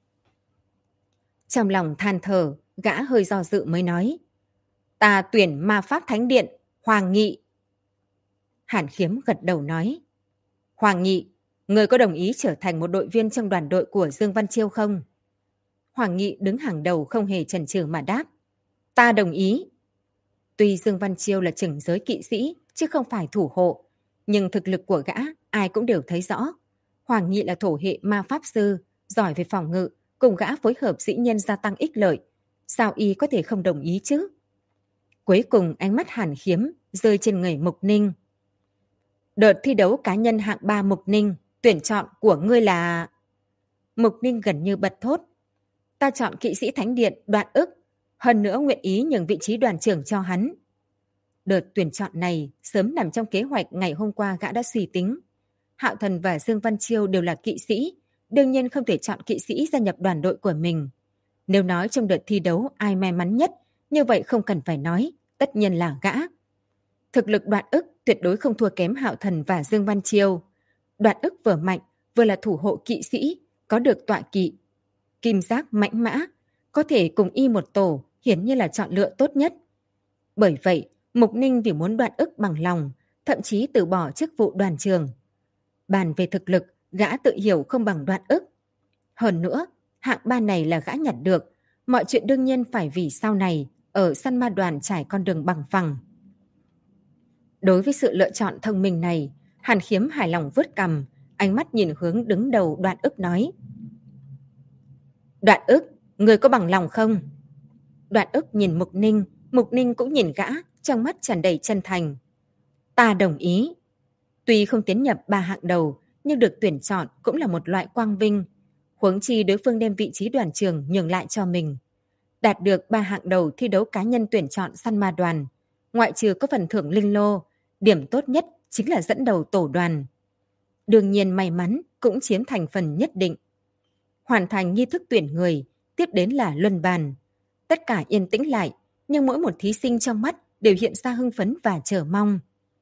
Trong lòng than thở, gã hơi do dự mới nói. Ta tuyển Ma Pháp Thánh Điện, Hoàng Nghị. Hàn Khiếm gật đầu nói. Hoàng Nghị, người có đồng ý trở thành một đội viên trong đoàn đội của Dương Văn Chiêu không? Hoàng Nghị đứng hàng đầu không hề chần chừ mà đáp. Ta đồng ý. Tuy Dương Văn Chiêu là chừng giới kỵ sĩ, chứ không phải thủ hộ, nhưng thực lực của gã ai cũng đều thấy rõ. Hoàng Nghị là thổ hệ ma pháp sư, giỏi về phòng ngự, cùng gã phối hợp dĩ nhiên gia tăng ích lợi. Sao y có thể không đồng ý chứ? Cuối cùng ánh mắt Hàn Khiếm rơi trên người Mục Ninh. Đợt thi đấu cá nhân hạng 3 Mục Ninh, tuyển chọn của ngươi là... Mục Ninh gần như bật thốt. Ta chọn kỵ sĩ Thánh Điện Đoạn Ức, hơn nữa nguyện ý nhường vị trí đoàn trưởng cho hắn. Đợt tuyển chọn này sớm nằm trong kế hoạch ngày hôm qua gã đã suy tính. Hạo Thần và Dương Văn Chiêu đều là kỵ sĩ, đương nhiên không thể chọn kỵ sĩ gia nhập đoàn đội của mình. Nếu nói trong đợt thi đấu ai may mắn nhất, như vậy không cần phải nói, tất nhiên là gã. Thực lực Đoạn Ức tuyệt đối không thua kém Hạo Thần và Dương Văn Chiêu. Đoạn Ức vừa mạnh, vừa là thủ hộ kỵ sĩ, có được tọa kỵ kim giác mãnh mã, có thể cùng y một tổ, hiển nhiên là chọn lựa tốt nhất. Bởi vậy, Mục Ninh vì muốn Đoạn Ức bằng lòng, thậm chí từ bỏ chức vụ đoàn trưởng. Bàn về thực lực, gã tự hiểu không bằng Đoạn Ức. Hơn nữa, hạng 3 này là gã nhặt được, mọi chuyện đương nhiên phải vì sau này ở săn ma đoàn trải con đường bằng phẳng. Đối với sự lựa chọn thông minh này, Hàn Khiếm hài lòng vớt cằm, ánh mắt nhìn hướng đứng đầu Đoạn Ức nói. Đoạn Ức, người có bằng lòng không? Đoạn Ức nhìn Mục Ninh cũng nhìn gã, trong mắt tràn đầy chân thành. Ta đồng ý. Tuy không tiến nhập 3 hạng đầu, nhưng được tuyển chọn cũng là một loại quang vinh. Huống chi đối phương đem vị trí đoàn trưởng nhường lại cho mình. Đạt được 3 hạng đầu thi đấu cá nhân tuyển chọn săn ma đoàn. Ngoại trừ có phần thưởng linh lô, điểm tốt nhất chính là dẫn đầu tổ đoàn. Đương nhiên may mắn cũng chiếm thành phần nhất định. Hoàn thành nghi thức tuyển người, tiếp đến là luân bàn. Tất cả yên tĩnh lại, nhưng mỗi một thí sinh trong mắt đều hiện ra hưng phấn và chờ mong.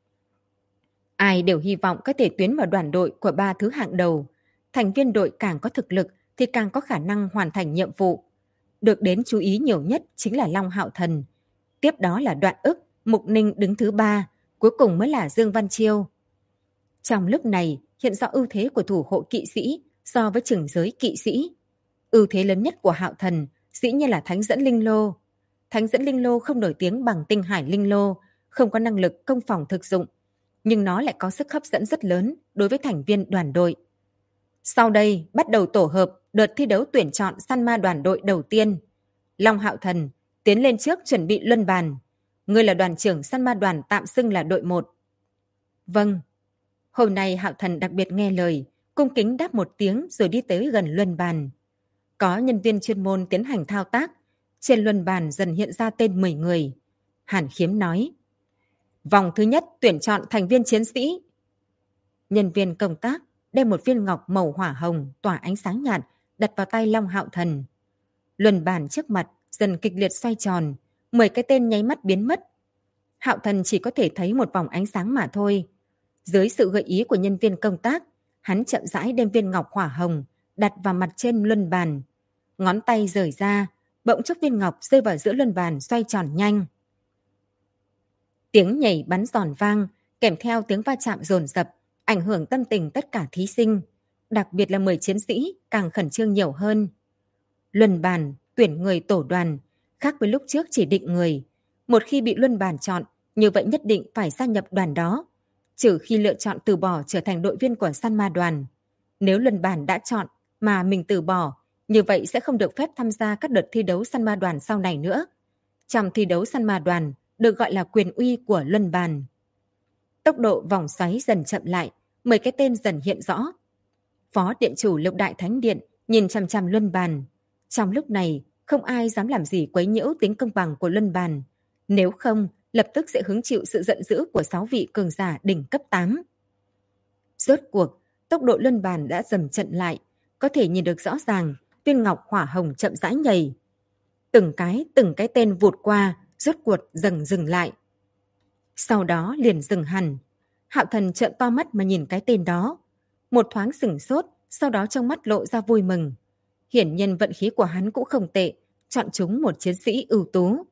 Ai đều hy vọng có thể tuyến vào đoàn đội của 3 thứ hạng đầu. Thành viên đội càng có thực lực thì càng có khả năng hoàn thành nhiệm vụ. Được đến chú ý nhiều nhất chính là Long Hạo Thần. Tiếp đó là Đoạn Ức, Mục Ninh đứng thứ 3, cuối cùng mới là Dương Văn Chiêu. Trong lúc này hiện rõ ưu thế của thủ hộ kỵ sĩ so với chừng giới kỵ sĩ. Ưu thế lớn nhất của Hạo Thần dĩ nhiên là Thánh dẫn Linh Lô. Thánh dẫn Linh Lô không nổi tiếng bằng Tinh Hải Linh Lô, không có năng lực công phòng thực dụng, nhưng nó lại có sức hấp dẫn rất lớn đối với thành viên đoàn đội. Sau đây bắt đầu tổ hợp đợt thi đấu tuyển chọn săn ma đoàn đội đầu tiên. Long Hạo Thần tiến lên trước chuẩn bị luân bàn. Ngươi là đoàn trưởng săn ma đoàn tạm xưng là đội 1. Vâng. Hôm nay Hạo Thần đặc biệt nghe lời, cung kính đáp một tiếng rồi đi tới gần luân bàn. Có nhân viên chuyên môn tiến hành thao tác. Trên luân bàn dần hiện ra tên 10 người. Hàn Khiếm nói. Vòng thứ nhất tuyển chọn thành viên chiến sĩ. Nhân viên công tác đem một viên ngọc màu hỏa hồng tỏa ánh sáng nhạt đặt vào tay Long Hạo Thần. Luân bàn trước mặt dần kịch liệt xoay tròn, 10 cái tên nháy mắt biến mất. Hạo Thần chỉ có thể thấy một vòng ánh sáng mà thôi. Dưới sự gợi ý của nhân viên công tác, hắn chậm rãi đem viên ngọc hỏa hồng đặt vào mặt trên luân bàn. Ngón tay rời ra, bỗng chốc viên ngọc rơi vào giữa luân bàn xoay tròn nhanh. Tiếng nhảy bắn giòn vang, kèm theo tiếng va chạm dồn dập, ảnh hưởng tâm tình tất cả thí sinh, đặc biệt là 10 chiến sĩ càng khẩn trương nhiều hơn. Luân bàn, tuyển người tổ đoàn, khác với lúc trước chỉ định người. Một khi bị luân bàn chọn, như vậy nhất định phải gia nhập đoàn đó, trừ khi lựa chọn từ bỏ trở thành đội viên của săn ma đoàn. Nếu luân bàn đã chọn mà mình từ bỏ, như vậy sẽ không được phép tham gia các đợt thi đấu săn ma đoàn sau này nữa. Trong thi đấu săn ma đoàn, được gọi là quyền uy của luân bàn. Tốc độ vòng xoáy dần chậm lại, 10 cái tên dần hiện rõ. Phó điện chủ Lục Đại Thánh Điện nhìn chằm chằm luân bàn. Trong lúc này, không ai dám làm gì quấy nhiễu tính công bằng của luân bàn. Nếu không, lập tức sẽ hứng chịu sự giận dữ của 6 vị cường giả đỉnh cấp 8. Rốt cuộc, tốc độ luân bàn đã dần chậm lại, có thể nhìn được rõ ràng, viên ngọc hỏa hồng chậm rãi nhảy. Từng cái tên vụt qua, rốt cuộc dần dừng lại. Sau đó liền dừng hẳn. Hạo Thần trợn to mắt mà nhìn cái tên đó. Một thoáng sửng sốt, sau đó trong mắt lộ ra vui mừng. Hiển nhiên vận khí của hắn cũng không tệ, chọn chúng một chiến sĩ ưu tú.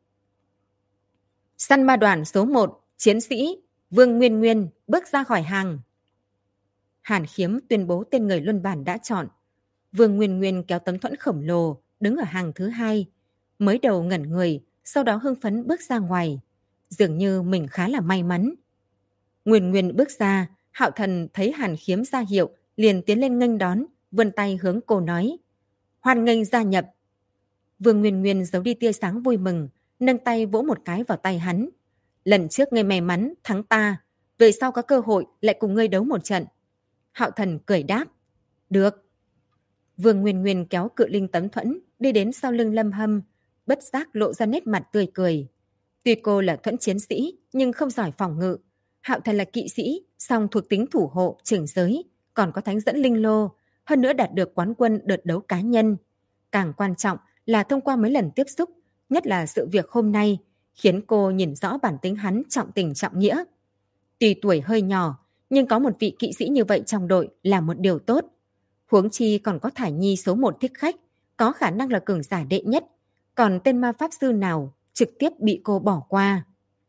Săn ma đoàn số 1, chiến sĩ Vương Nguyên Nguyên bước ra khỏi hàng. Hàn Khiếm tuyên bố tên người luân bàn đã chọn. Vương Nguyên Nguyên kéo tấm thuẫn khổng lồ, đứng ở hàng thứ 2. Mới đầu ngẩn người, sau đó hưng phấn bước ra ngoài. Dường như mình khá là may mắn. Nguyên Nguyên bước ra, Hạo Thần thấy Hàn Khiếm ra hiệu, liền tiến lên nghênh đón, vươn tay hướng cô nói. Hoan nghênh gia nhập. Vương Nguyên Nguyên giấu đi tia sáng vui mừng, nâng tay vỗ một cái vào tay hắn. Lần trước ngươi may mắn, thắng ta. Về sau có cơ hội lại cùng ngươi đấu một trận. Hạo Thần cười đáp. Được. Vương Nguyên Nguyên kéo cự linh tấm thuẫn, đi đến sau lưng Lâm Hâm, bất giác lộ ra nét mặt tươi cười. Tuy cô là thuẫn chiến sĩ, nhưng không giỏi phòng ngự. Hạo Thần là kỵ sĩ, song thuộc tính thủ hộ, trưởng giới, còn có thánh dẫn linh lô, hơn nữa đạt được quán quân đợt đấu cá nhân. Càng quan trọng là thông qua mấy lần tiếp xúc, nhất là sự việc hôm nay, khiến cô nhìn rõ bản tính hắn trọng tình trọng nghĩa. Tuy tuổi hơi nhỏ, nhưng có một vị kỵ sĩ như vậy trong đội là một điều tốt. Huống chi còn có Thải Nhi số 1 thích khách, có khả năng là cường giả đệ nhất, còn tên ma pháp sư nào trực tiếp bị cô bỏ qua.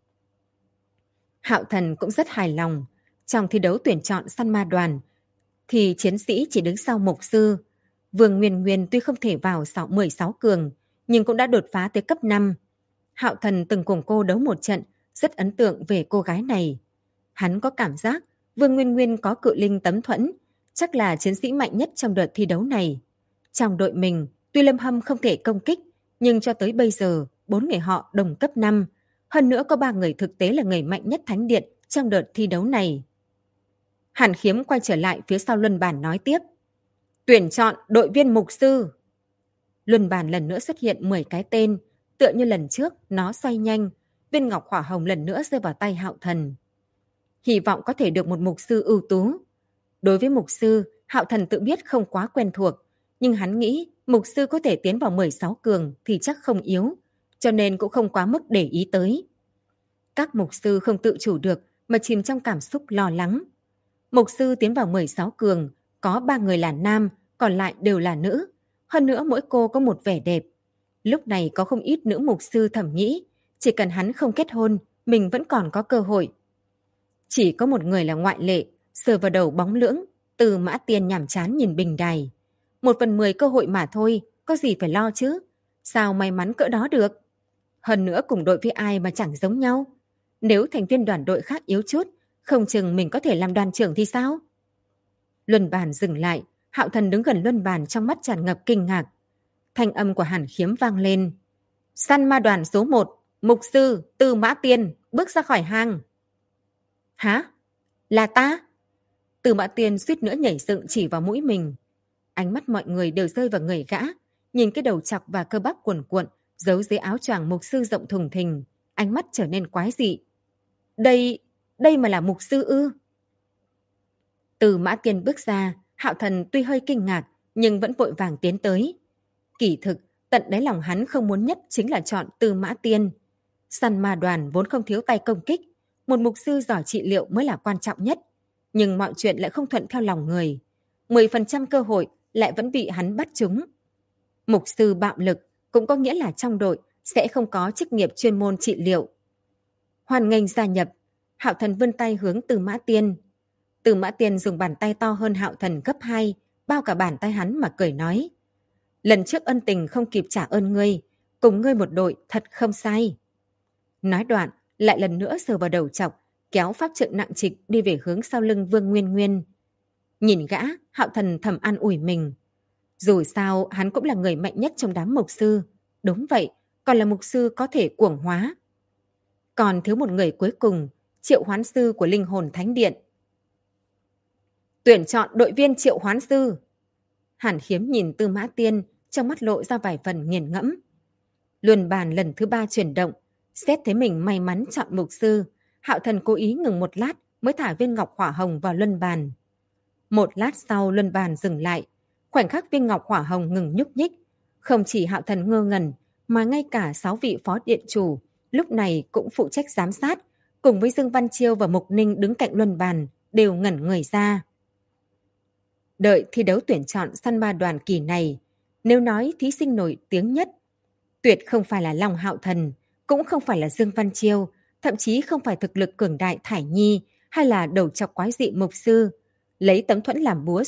Hạo Thần cũng rất hài lòng. Trong thi đấu tuyển chọn săn ma đoàn, thì chiến sĩ chỉ đứng sau mục sư. Vương Nguyên Nguyên tuy không thể vào 16 cường, nhưng cũng đã đột phá tới cấp 5. Hạo Thần từng cùng cô đấu một trận, rất ấn tượng về cô gái này. Hắn có cảm giác Vương Nguyên Nguyên có cự linh tấm thuẫn, chắc là chiến sĩ mạnh nhất trong đợt thi đấu này. Trong đội mình, tuy Lâm Hâm không thể công kích, nhưng cho tới bây giờ, 4 người họ đồng cấp 5. Hơn nữa có 3 người thực tế là người mạnh nhất thánh điện trong đợt thi đấu này. Hàn Khiếm quay trở lại phía sau luân bàn nói tiếp. Tuyển chọn đội viên mục sư. Luân bàn lần nữa xuất hiện 10 cái tên. Tựa như lần trước, nó xoay nhanh. Viên ngọc hỏa hồng lần nữa rơi vào tay Hạo Thần. Hy vọng có thể được một mục sư ưu tú. Đối với mục sư, Hạo Thần tự biết không quá quen thuộc. Nhưng hắn nghĩ mục sư có thể tiến vào 16 cường thì chắc không yếu. Cho nên cũng không quá mức để ý tới. Các mục sư không tự chủ được mà chìm trong cảm xúc lo lắng. Mục sư tiến vào 16 cường, có 3 người là nam, còn lại đều là nữ. Hơn nữa mỗi cô có một vẻ đẹp. Lúc này có không ít nữ mục sư thầm nghĩ, chỉ cần hắn không kết hôn, mình vẫn còn có cơ hội. Chỉ có một người là ngoại lệ, sờ vào đầu bóng lưỡng, Từ Mã Tiên nhàm chán nhìn bình đài. 1/10 cơ hội mà thôi, có gì phải lo chứ? Sao may mắn cỡ đó được? Hơn nữa cùng đội với ai mà chẳng giống nhau. Nếu thành viên đoàn đội khác yếu chút, không chừng mình có thể làm đoàn trưởng thì sao? Luân bàn dừng lại, Hạo Thần đứng gần luân bàn trong mắt tràn ngập kinh ngạc. Thanh âm của Hàn Khiếm vang lên. Săn ma đoàn số 1, mục sư Từ Mã Tiên, bước ra khỏi hang. Hả? Là ta? Từ Mã Tiên suýt nữa nhảy dựng chỉ vào mũi mình. Ánh mắt mọi người đều rơi vào người gã, nhìn cái đầu chọc và cơ bắp cuồn cuộn giấu dưới áo choàng mục sư rộng thùng thình, ánh mắt trở nên quái dị. Đây mà là mục sư ư? Từ Mã Tiên bước ra, Hạo Thần tuy hơi kinh ngạc nhưng vẫn vội vàng tiến tới. Kỳ thực, tận đáy lòng hắn không muốn nhất chính là chọn Từ Mã Tiên. Săn ma đoàn vốn không thiếu tay công kích, một mục sư giỏi trị liệu mới là quan trọng nhất. Nhưng mọi chuyện lại không thuận theo lòng người. 10% cơ hội lại vẫn bị hắn bắt trúng. Mục sư bạo lực cũng có nghĩa là trong đội sẽ không có chức nghiệp chuyên môn trị liệu. Hoan nghênh gia nhập, Hạo Thần vươn tay hướng Từ Mã Tiên. Từ Mã Tiên dùng bàn tay to hơn Hạo Thần gấp 2, bao cả bàn tay hắn mà cười nói. Lần trước ân tình không kịp trả ơn ngươi, cùng ngươi một đội thật không sai. Nói đoạn, lại lần nữa sờ vào đầu chọc, kéo pháp trượng nặng trịch đi về hướng sau lưng Vương Nguyên Nguyên. Nhìn gã, Hạo Thần thầm an ủi mình. Dù sao, hắn cũng là người mạnh nhất trong đám mục sư. Đúng vậy, còn là mục sư có thể cuồng hóa. Còn thiếu một người cuối cùng, triệu hoán sư của linh hồn thánh điện. Tuyển chọn đội viên triệu hoán sư. Hàn Khiếm nhìn Tư Mã Tiên, trong mắt lộ ra vài phần nghiền ngẫm. Luân bàn lần thứ 3 chuyển động, xét thấy mình may mắn chọn mục sư, Hạo Thần cố ý ngừng một lát mới thả viên ngọc hỏa hồng vào luân bàn. Một lát sau luân bàn dừng lại, khoảnh khắc viên ngọc hỏa hồng ngừng nhúc nhích. Không chỉ Hạo Thần ngơ ngẩn, mà ngay cả 6 vị phó điện chủ lúc này cũng phụ trách giám sát, cùng với Dương Văn Chiêu và Mục Ninh đứng cạnh luân bàn, đều ngẩn người ra. Đợi thi đấu tuyển chọn săn ma đoàn kỳ này, nếu nói thí sinh nổi tiếng nhất, tuyệt không phải là Long Hạo Thần, cũng không phải là Dương Văn Chiêu, thậm chí không phải thực lực cường đại Thải Nhi hay là đầu chọc quái dị mục sư, lấy tấm thuẫn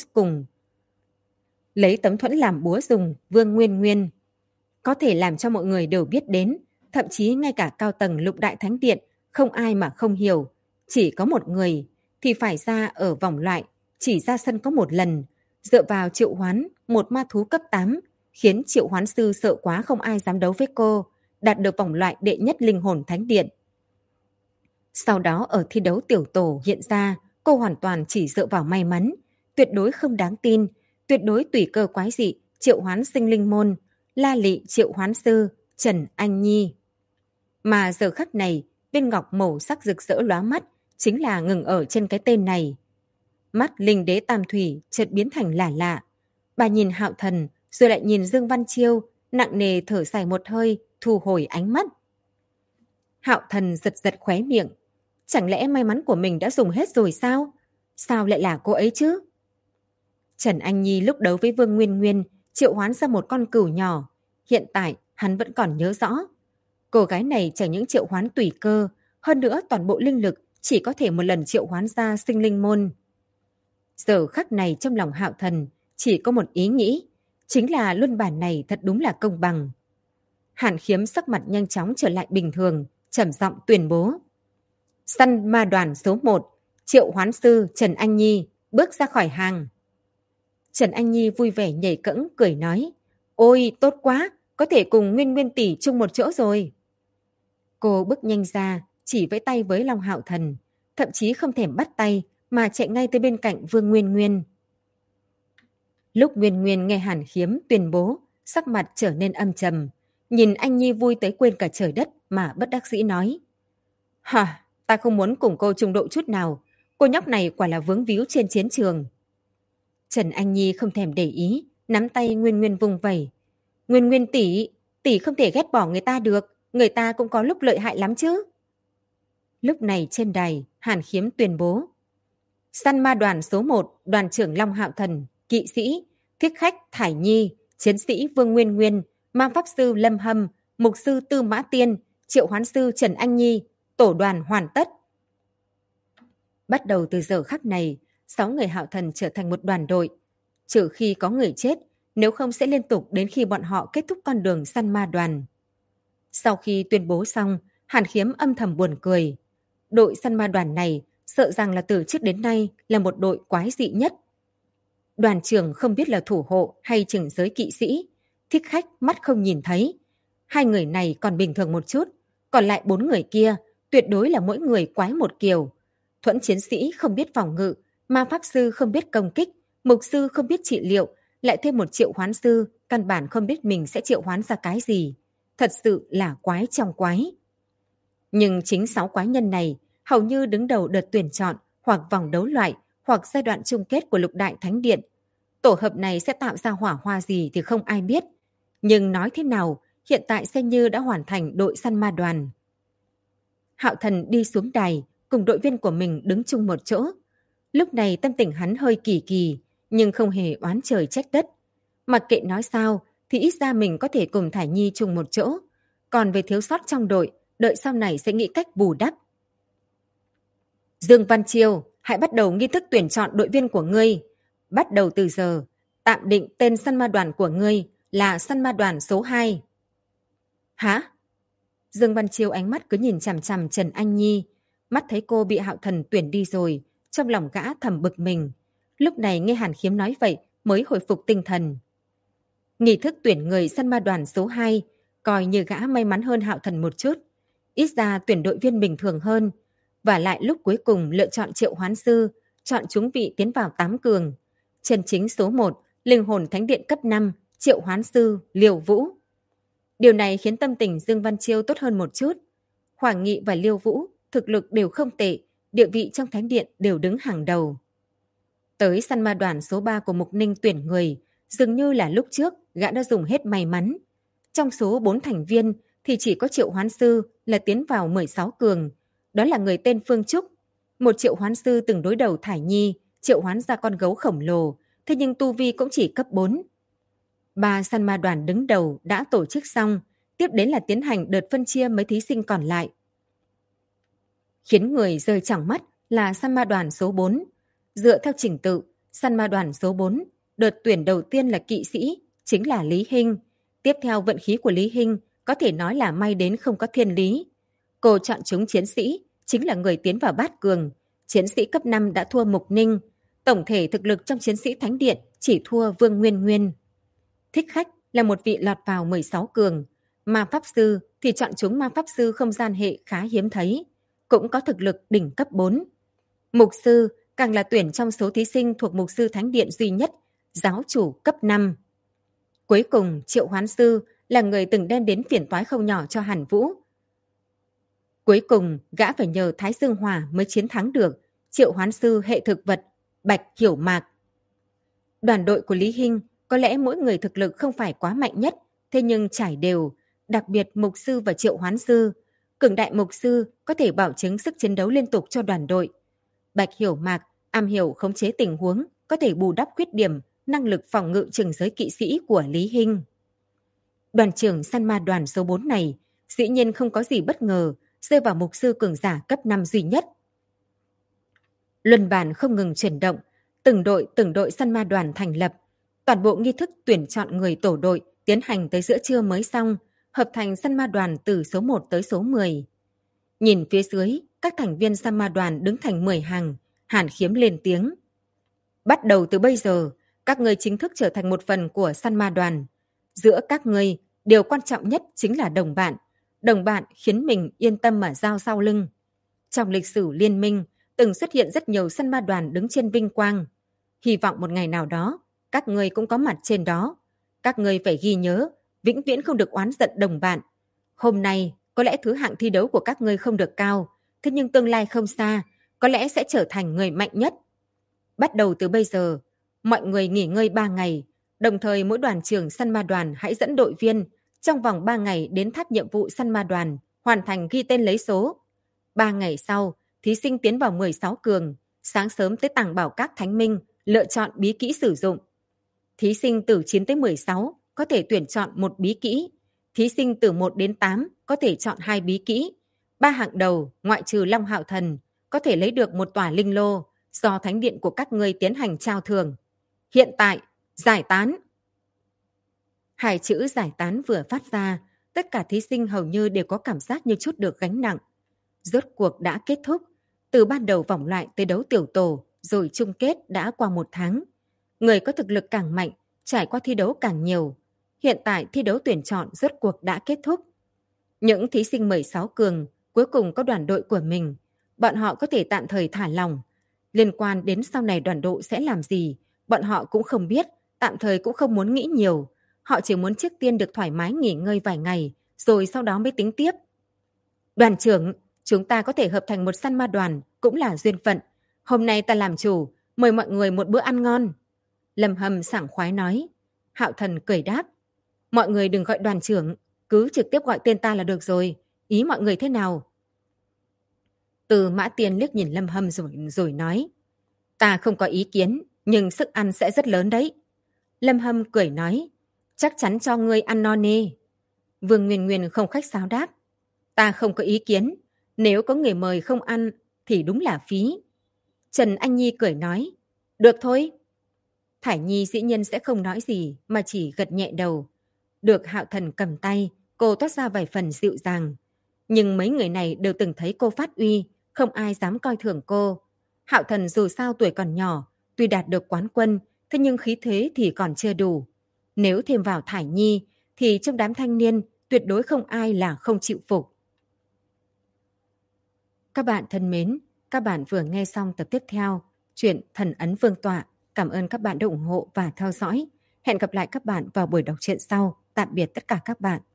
làm búa dùng Vương Nguyên Nguyên. Có thể làm cho mọi người đều biết đến, thậm chí ngay cả cao tầng Lục Đại Thánh Điện không ai mà không hiểu, chỉ có một người thì phải ra ở vòng loại, chỉ ra sân có một lần, dựa vào triệu hoán một ma thú cấp 8, khiến triệu hoán sư sợ quá không ai dám đấu với cô, đạt được vòng loại đệ nhất linh hồn thánh điện. Sau đó ở thi đấu tiểu tổ hiện ra, cô hoàn toàn chỉ dựa vào may mắn, tuyệt đối không đáng tin, tuyệt đối tùy cơ quái dị, triệu hoán sinh linh môn, La Lị triệu hoán sư, Trần Anh Nhi. Mà giờ khắc này, viên ngọc màu sắc rực rỡ lóa mắt, chính là ngừng ở trên cái tên này. Mắt linh đế tam thủy chợt biến thành lạ lạ. Bà nhìn Hạo Thần, rồi lại nhìn Dương Văn Chiêu, nặng nề thở dài một hơi, thu hồi ánh mắt. Hạo Thần giật giật khóe miệng. Chẳng lẽ may mắn của mình đã dùng hết rồi sao? Sao lại là cô ấy chứ? Trần Anh Nhi lúc đấu với Vương Nguyên Nguyên triệu hoán ra một con cừu nhỏ. Hiện tại hắn vẫn còn nhớ rõ. Cô gái này chẳng những triệu hoán tùy cơ, hơn nữa toàn bộ linh lực chỉ có thể một lần triệu hoán ra sinh linh môn. Giờ khắc này trong lòng Hạo Thần chỉ có một ý nghĩ, chính là luân bản này thật đúng là công bằng. Hàn Khiếm sắc mặt nhanh chóng trở lại bình thường, trầm giọng tuyên bố. Săn ma đoàn số 1, triệu hoán sư Trần Anh Nhi, bước ra khỏi hàng. Trần Anh Nhi vui vẻ nhảy cẫng, cười nói. Ôi, tốt quá, có thể cùng Nguyên Nguyên tỷ chung một chỗ rồi. Cô bước nhanh ra, chỉ vẫy tay với Long Hạo Thần, thậm chí không thèm bắt tay mà chạy ngay tới bên cạnh Vương Nguyên Nguyên. Lúc Nguyên Nguyên nghe Hàn Khiếm tuyên bố, sắc mặt trở nên âm trầm, nhìn anh Nhi vui tới quên cả trời đất mà bất đắc dĩ nói. Hả, ta không muốn cùng cô chung độ chút nào, cô nhóc này quả là vướng víu trên chiến trường. Trần Anh Nhi không thèm để ý, nắm tay Nguyên Nguyên vung vẩy. Nguyên Nguyên tỷ, tỷ không thể ghét bỏ người ta được, người ta cũng có lúc lợi hại lắm chứ. Lúc này trên đài, Hàn Khiếm tuyên bố. Săn ma đoàn số 1, đoàn trưởng Long Hạo Thần, kỵ sĩ, thiết khách Thải Nhi, chiến sĩ Vương Nguyên Nguyên, mang pháp sư Lâm Hâm, mục sư Tư Mã Tiên, triệu hoán sư Trần Anh Nhi, tổ đoàn hoàn tất. Bắt đầu từ giờ khắc này, 6 người Hạo Thần trở thành một đoàn đội. Trừ khi có người chết, nếu không sẽ liên tục đến khi bọn họ kết thúc con đường săn ma đoàn. Sau khi tuyên bố xong, Hàn Khiếm âm thầm buồn cười. Đội săn ma đoàn này sợ rằng là từ trước đến nay là một đội quái dị nhất. Đoàn trưởng không biết là thủ hộ hay chừng giới kỵ sĩ, thích khách mắt không nhìn thấy. 2 người này còn bình thường một chút, còn lại 4 người kia tuyệt đối là mỗi người quái một kiểu. Thuẫn chiến sĩ không biết phòng ngự, ma pháp sư không biết công kích, mục sư không biết trị liệu, lại thêm một triệu hoán sư, căn bản không biết mình sẽ triệu hoán ra cái gì. Thật sự là quái trong quái. Nhưng chính 6 quái nhân này hầu như đứng đầu đợt tuyển chọn hoặc vòng đấu loại hoặc giai đoạn chung kết của Lục Đại Thánh Điện. Tổ hợp này sẽ tạo ra hỏa hoa gì thì không ai biết. Nhưng nói thế nào, hiện tại xem như đã hoàn thành đội săn ma đoàn. Hạo Thần đi xuống đài, cùng đội viên của mình đứng chung một chỗ. Lúc này tâm tình hắn hơi kỳ kỳ, nhưng không hề oán trời trách đất. Mặc kệ nói sao, thì ít ra mình có thể cùng Thải Nhi chung một chỗ. Còn về thiếu sót trong đội, đợi sau này sẽ nghĩ cách bù đắp. Dương Văn Chiêu, hãy bắt đầu nghi thức tuyển chọn đội viên của ngươi. Bắt đầu từ giờ, tạm định tên săn ma đoàn của ngươi là săn ma đoàn số 2. Hả? Dương Văn Chiêu ánh mắt cứ nhìn chằm chằm Trần Anh Nhi. Mắt thấy cô bị Hạo Thần tuyển đi rồi, trong lòng gã thầm bực mình. Lúc này nghe Hàn Khiếm nói vậy mới hồi phục tinh thần. Nghi thức tuyển người săn ma đoàn số 2, coi như gã may mắn hơn Hạo Thần một chút. Ít ra tuyển đội viên bình thường hơn. Và lại lúc cuối cùng lựa chọn triệu hoán sư, chọn chúng vị tiến vào 8 cường. Chân chính số 1, linh hồn thánh điện cấp 5, triệu hoán sư, Liêu Vũ. Điều này khiến tâm tình Dương Văn Chiêu tốt hơn một chút. Hoàng Nghị và Liêu Vũ thực lực đều không tệ, địa vị trong thánh điện đều đứng hàng đầu. Tới săn ma đoàn số 3 của Mục Ninh tuyển người, dường như là lúc trước gã đã dùng hết may mắn. Trong số 4 thành viên thì chỉ có triệu hoán sư là tiến vào 16 cường. Đó là người tên Phương Trúc. Một triệu hoán sư từng đối đầu Thải Nhi, triệu hoán ra con gấu khổng lồ, thế nhưng tu vi cũng chỉ cấp 4. 3 săn ma đoàn đứng đầu đã tổ chức xong, tiếp đến là tiến hành đợt phân chia mấy thí sinh còn lại. Khiến người rơi tròng mắt là săn ma đoàn số 4. Dựa theo trình tự, săn ma đoàn số 4, đợt tuyển đầu tiên là kỵ sĩ, chính là Lý Hinh. Tiếp theo vận khí của Lý Hinh có thể nói là may đến không có thiên lý. Cô chọn chúng chiến sĩ, chính là người tiến vào bát cường. Chiến sĩ cấp 5 đã thua Mục Ninh. Tổng thể thực lực trong chiến sĩ Thánh Điện chỉ thua Vương Nguyên Nguyên. Thích khách là một vị lọt vào 16 cường. Ma Pháp Sư thì chọn chúng Ma Pháp Sư không gian hệ khá hiếm thấy. Cũng có thực lực đỉnh cấp 4. Mục Sư càng là tuyển trong số thí sinh thuộc Mục Sư Thánh Điện duy nhất, giáo chủ cấp 5. Cuối cùng, triệu hoán sư là người từng đem đến phiền toái không nhỏ cho Hàn Vũ. Cuối cùng, gã phải nhờ Thái Dương Hỏa mới chiến thắng được triệu hoán sư hệ thực vật Bạch Hiểu Mạc. Đoàn đội của Lý Hinh có lẽ mỗi người thực lực không phải quá mạnh nhất, thế nhưng trải đều, đặc biệt mục sư và triệu hoán sư. Cường đại mục sư có thể bảo chứng sức chiến đấu liên tục cho đoàn đội. Bạch Hiểu Mạc am hiểu khống chế tình huống, có thể bù đắp khuyết điểm, năng lực phòng ngự chừng giới kỵ sĩ của Lý Hinh. Đoàn trưởng săn ma đoàn số 4 này dĩ nhiên không có gì bất ngờ, rơi vào mục sư cường giả cấp 5 duy nhất. Luân bàn không ngừng chuyển động, từng đội săn ma đoàn thành lập. Toàn bộ nghi thức tuyển chọn người tổ đội tiến hành tới giữa trưa mới xong, hợp thành săn ma đoàn từ số 1 tới số 10. Nhìn phía dưới, các thành viên săn ma đoàn đứng thành 10 hàng, Hàn Khiếm lên tiếng. Bắt đầu từ bây giờ, các ngươi chính thức trở thành một phần của săn ma đoàn. Giữa các ngươi Điều quan trọng nhất chính là đồng bạn. Đồng bạn khiến mình yên tâm mà giao sau lưng. Trong lịch sử liên minh, từng xuất hiện rất nhiều săn ma đoàn đứng trên vinh quang. Hy vọng một ngày nào đó, các ngươi cũng có mặt trên đó. Các ngươi phải ghi nhớ, vĩnh viễn không được oán giận đồng bạn. Hôm nay, có lẽ thứ hạng thi đấu của các ngươi không được cao, thế nhưng tương lai không xa, có lẽ sẽ trở thành người mạnh nhất. Bắt đầu từ bây giờ, mọi người nghỉ ngơi 3 ngày, đồng thời mỗi đoàn trưởng săn ma đoàn hãy dẫn đội viên trong vòng 3 ngày đến tháp nhiệm vụ săn ma đoàn, hoàn thành ghi tên lấy số. 3 ngày sau, thí sinh tiến vào 16 cường, sáng sớm tới tàng bảo các thánh minh, lựa chọn bí kỹ sử dụng. Thí sinh từ 9 tới 16 có thể tuyển chọn một bí kỹ. Thí sinh từ 1 đến 8 có thể chọn 2 bí kỹ. 3 hạng đầu, ngoại trừ Long Hạo Thần, có thể lấy được một tòa linh lô do thánh điện của các ngươi tiến hành trao thưởng. Hiện tại, giải tán. Hai chữ giải tán vừa phát ra, tất cả thí sinh hầu như đều có cảm giác như chút được gánh nặng. Rốt cuộc đã kết thúc, từ ban đầu vòng loại tới đấu tiểu tổ, rồi chung kết đã qua 1 tháng. Người có thực lực càng mạnh, trải qua thi đấu càng nhiều. Hiện tại thi đấu tuyển chọn rốt cuộc đã kết thúc. Những thí sinh 16 cường cuối cùng có đoàn đội của mình. Bọn họ có thể tạm thời thả lỏng. Liên quan đến sau này đoàn đội sẽ làm gì, bọn họ cũng không biết, tạm thời cũng không muốn nghĩ nhiều. Họ chỉ muốn trước tiên được thoải mái nghỉ ngơi vài ngày, rồi sau đó mới tính tiếp. Đoàn trưởng, chúng ta có thể hợp thành một săn ma đoàn, cũng là duyên phận. Hôm nay ta làm chủ, mời mọi người một bữa ăn ngon. Lâm Hâm sảng khoái nói. Hạo Thần cười đáp. Mọi người đừng gọi đoàn trưởng, cứ trực tiếp gọi tên ta là được rồi. Ý mọi người thế nào? Từ Mã Tiên liếc nhìn Lâm Hâm rồi nói. Ta không có ý kiến, nhưng sức ăn sẽ rất lớn đấy. Lâm Hâm cười nói. Chắc chắn cho ngươi ăn no nê. Vương Nguyên Nguyên không khách sáo đáp. Ta không có ý kiến, nếu có người mời không ăn thì đúng là phí. Trần Anh Nhi cười nói. Được thôi. Thải Nhi dĩ nhiên sẽ không nói gì mà chỉ gật nhẹ đầu. Được Hạo Thần cầm tay, cô toát ra vài phần dịu dàng. Nhưng mấy người này đều từng thấy cô phát uy, không ai dám coi thường cô. Hạo Thần dù sao tuổi còn nhỏ, tuy đạt được quán quân, thế nhưng khí thế thì còn chưa đủ. Nếu thêm vào Thải Nhi, thì trong đám thanh niên tuyệt đối không ai là không chịu phục. Các bạn thân mến, các bạn vừa nghe xong tập tiếp theo truyện Thần Ấn Vương Tọa. Cảm ơn các bạn đã ủng hộ và theo dõi. Hẹn gặp lại các bạn vào buổi đọc truyện sau. Tạm biệt tất cả các bạn.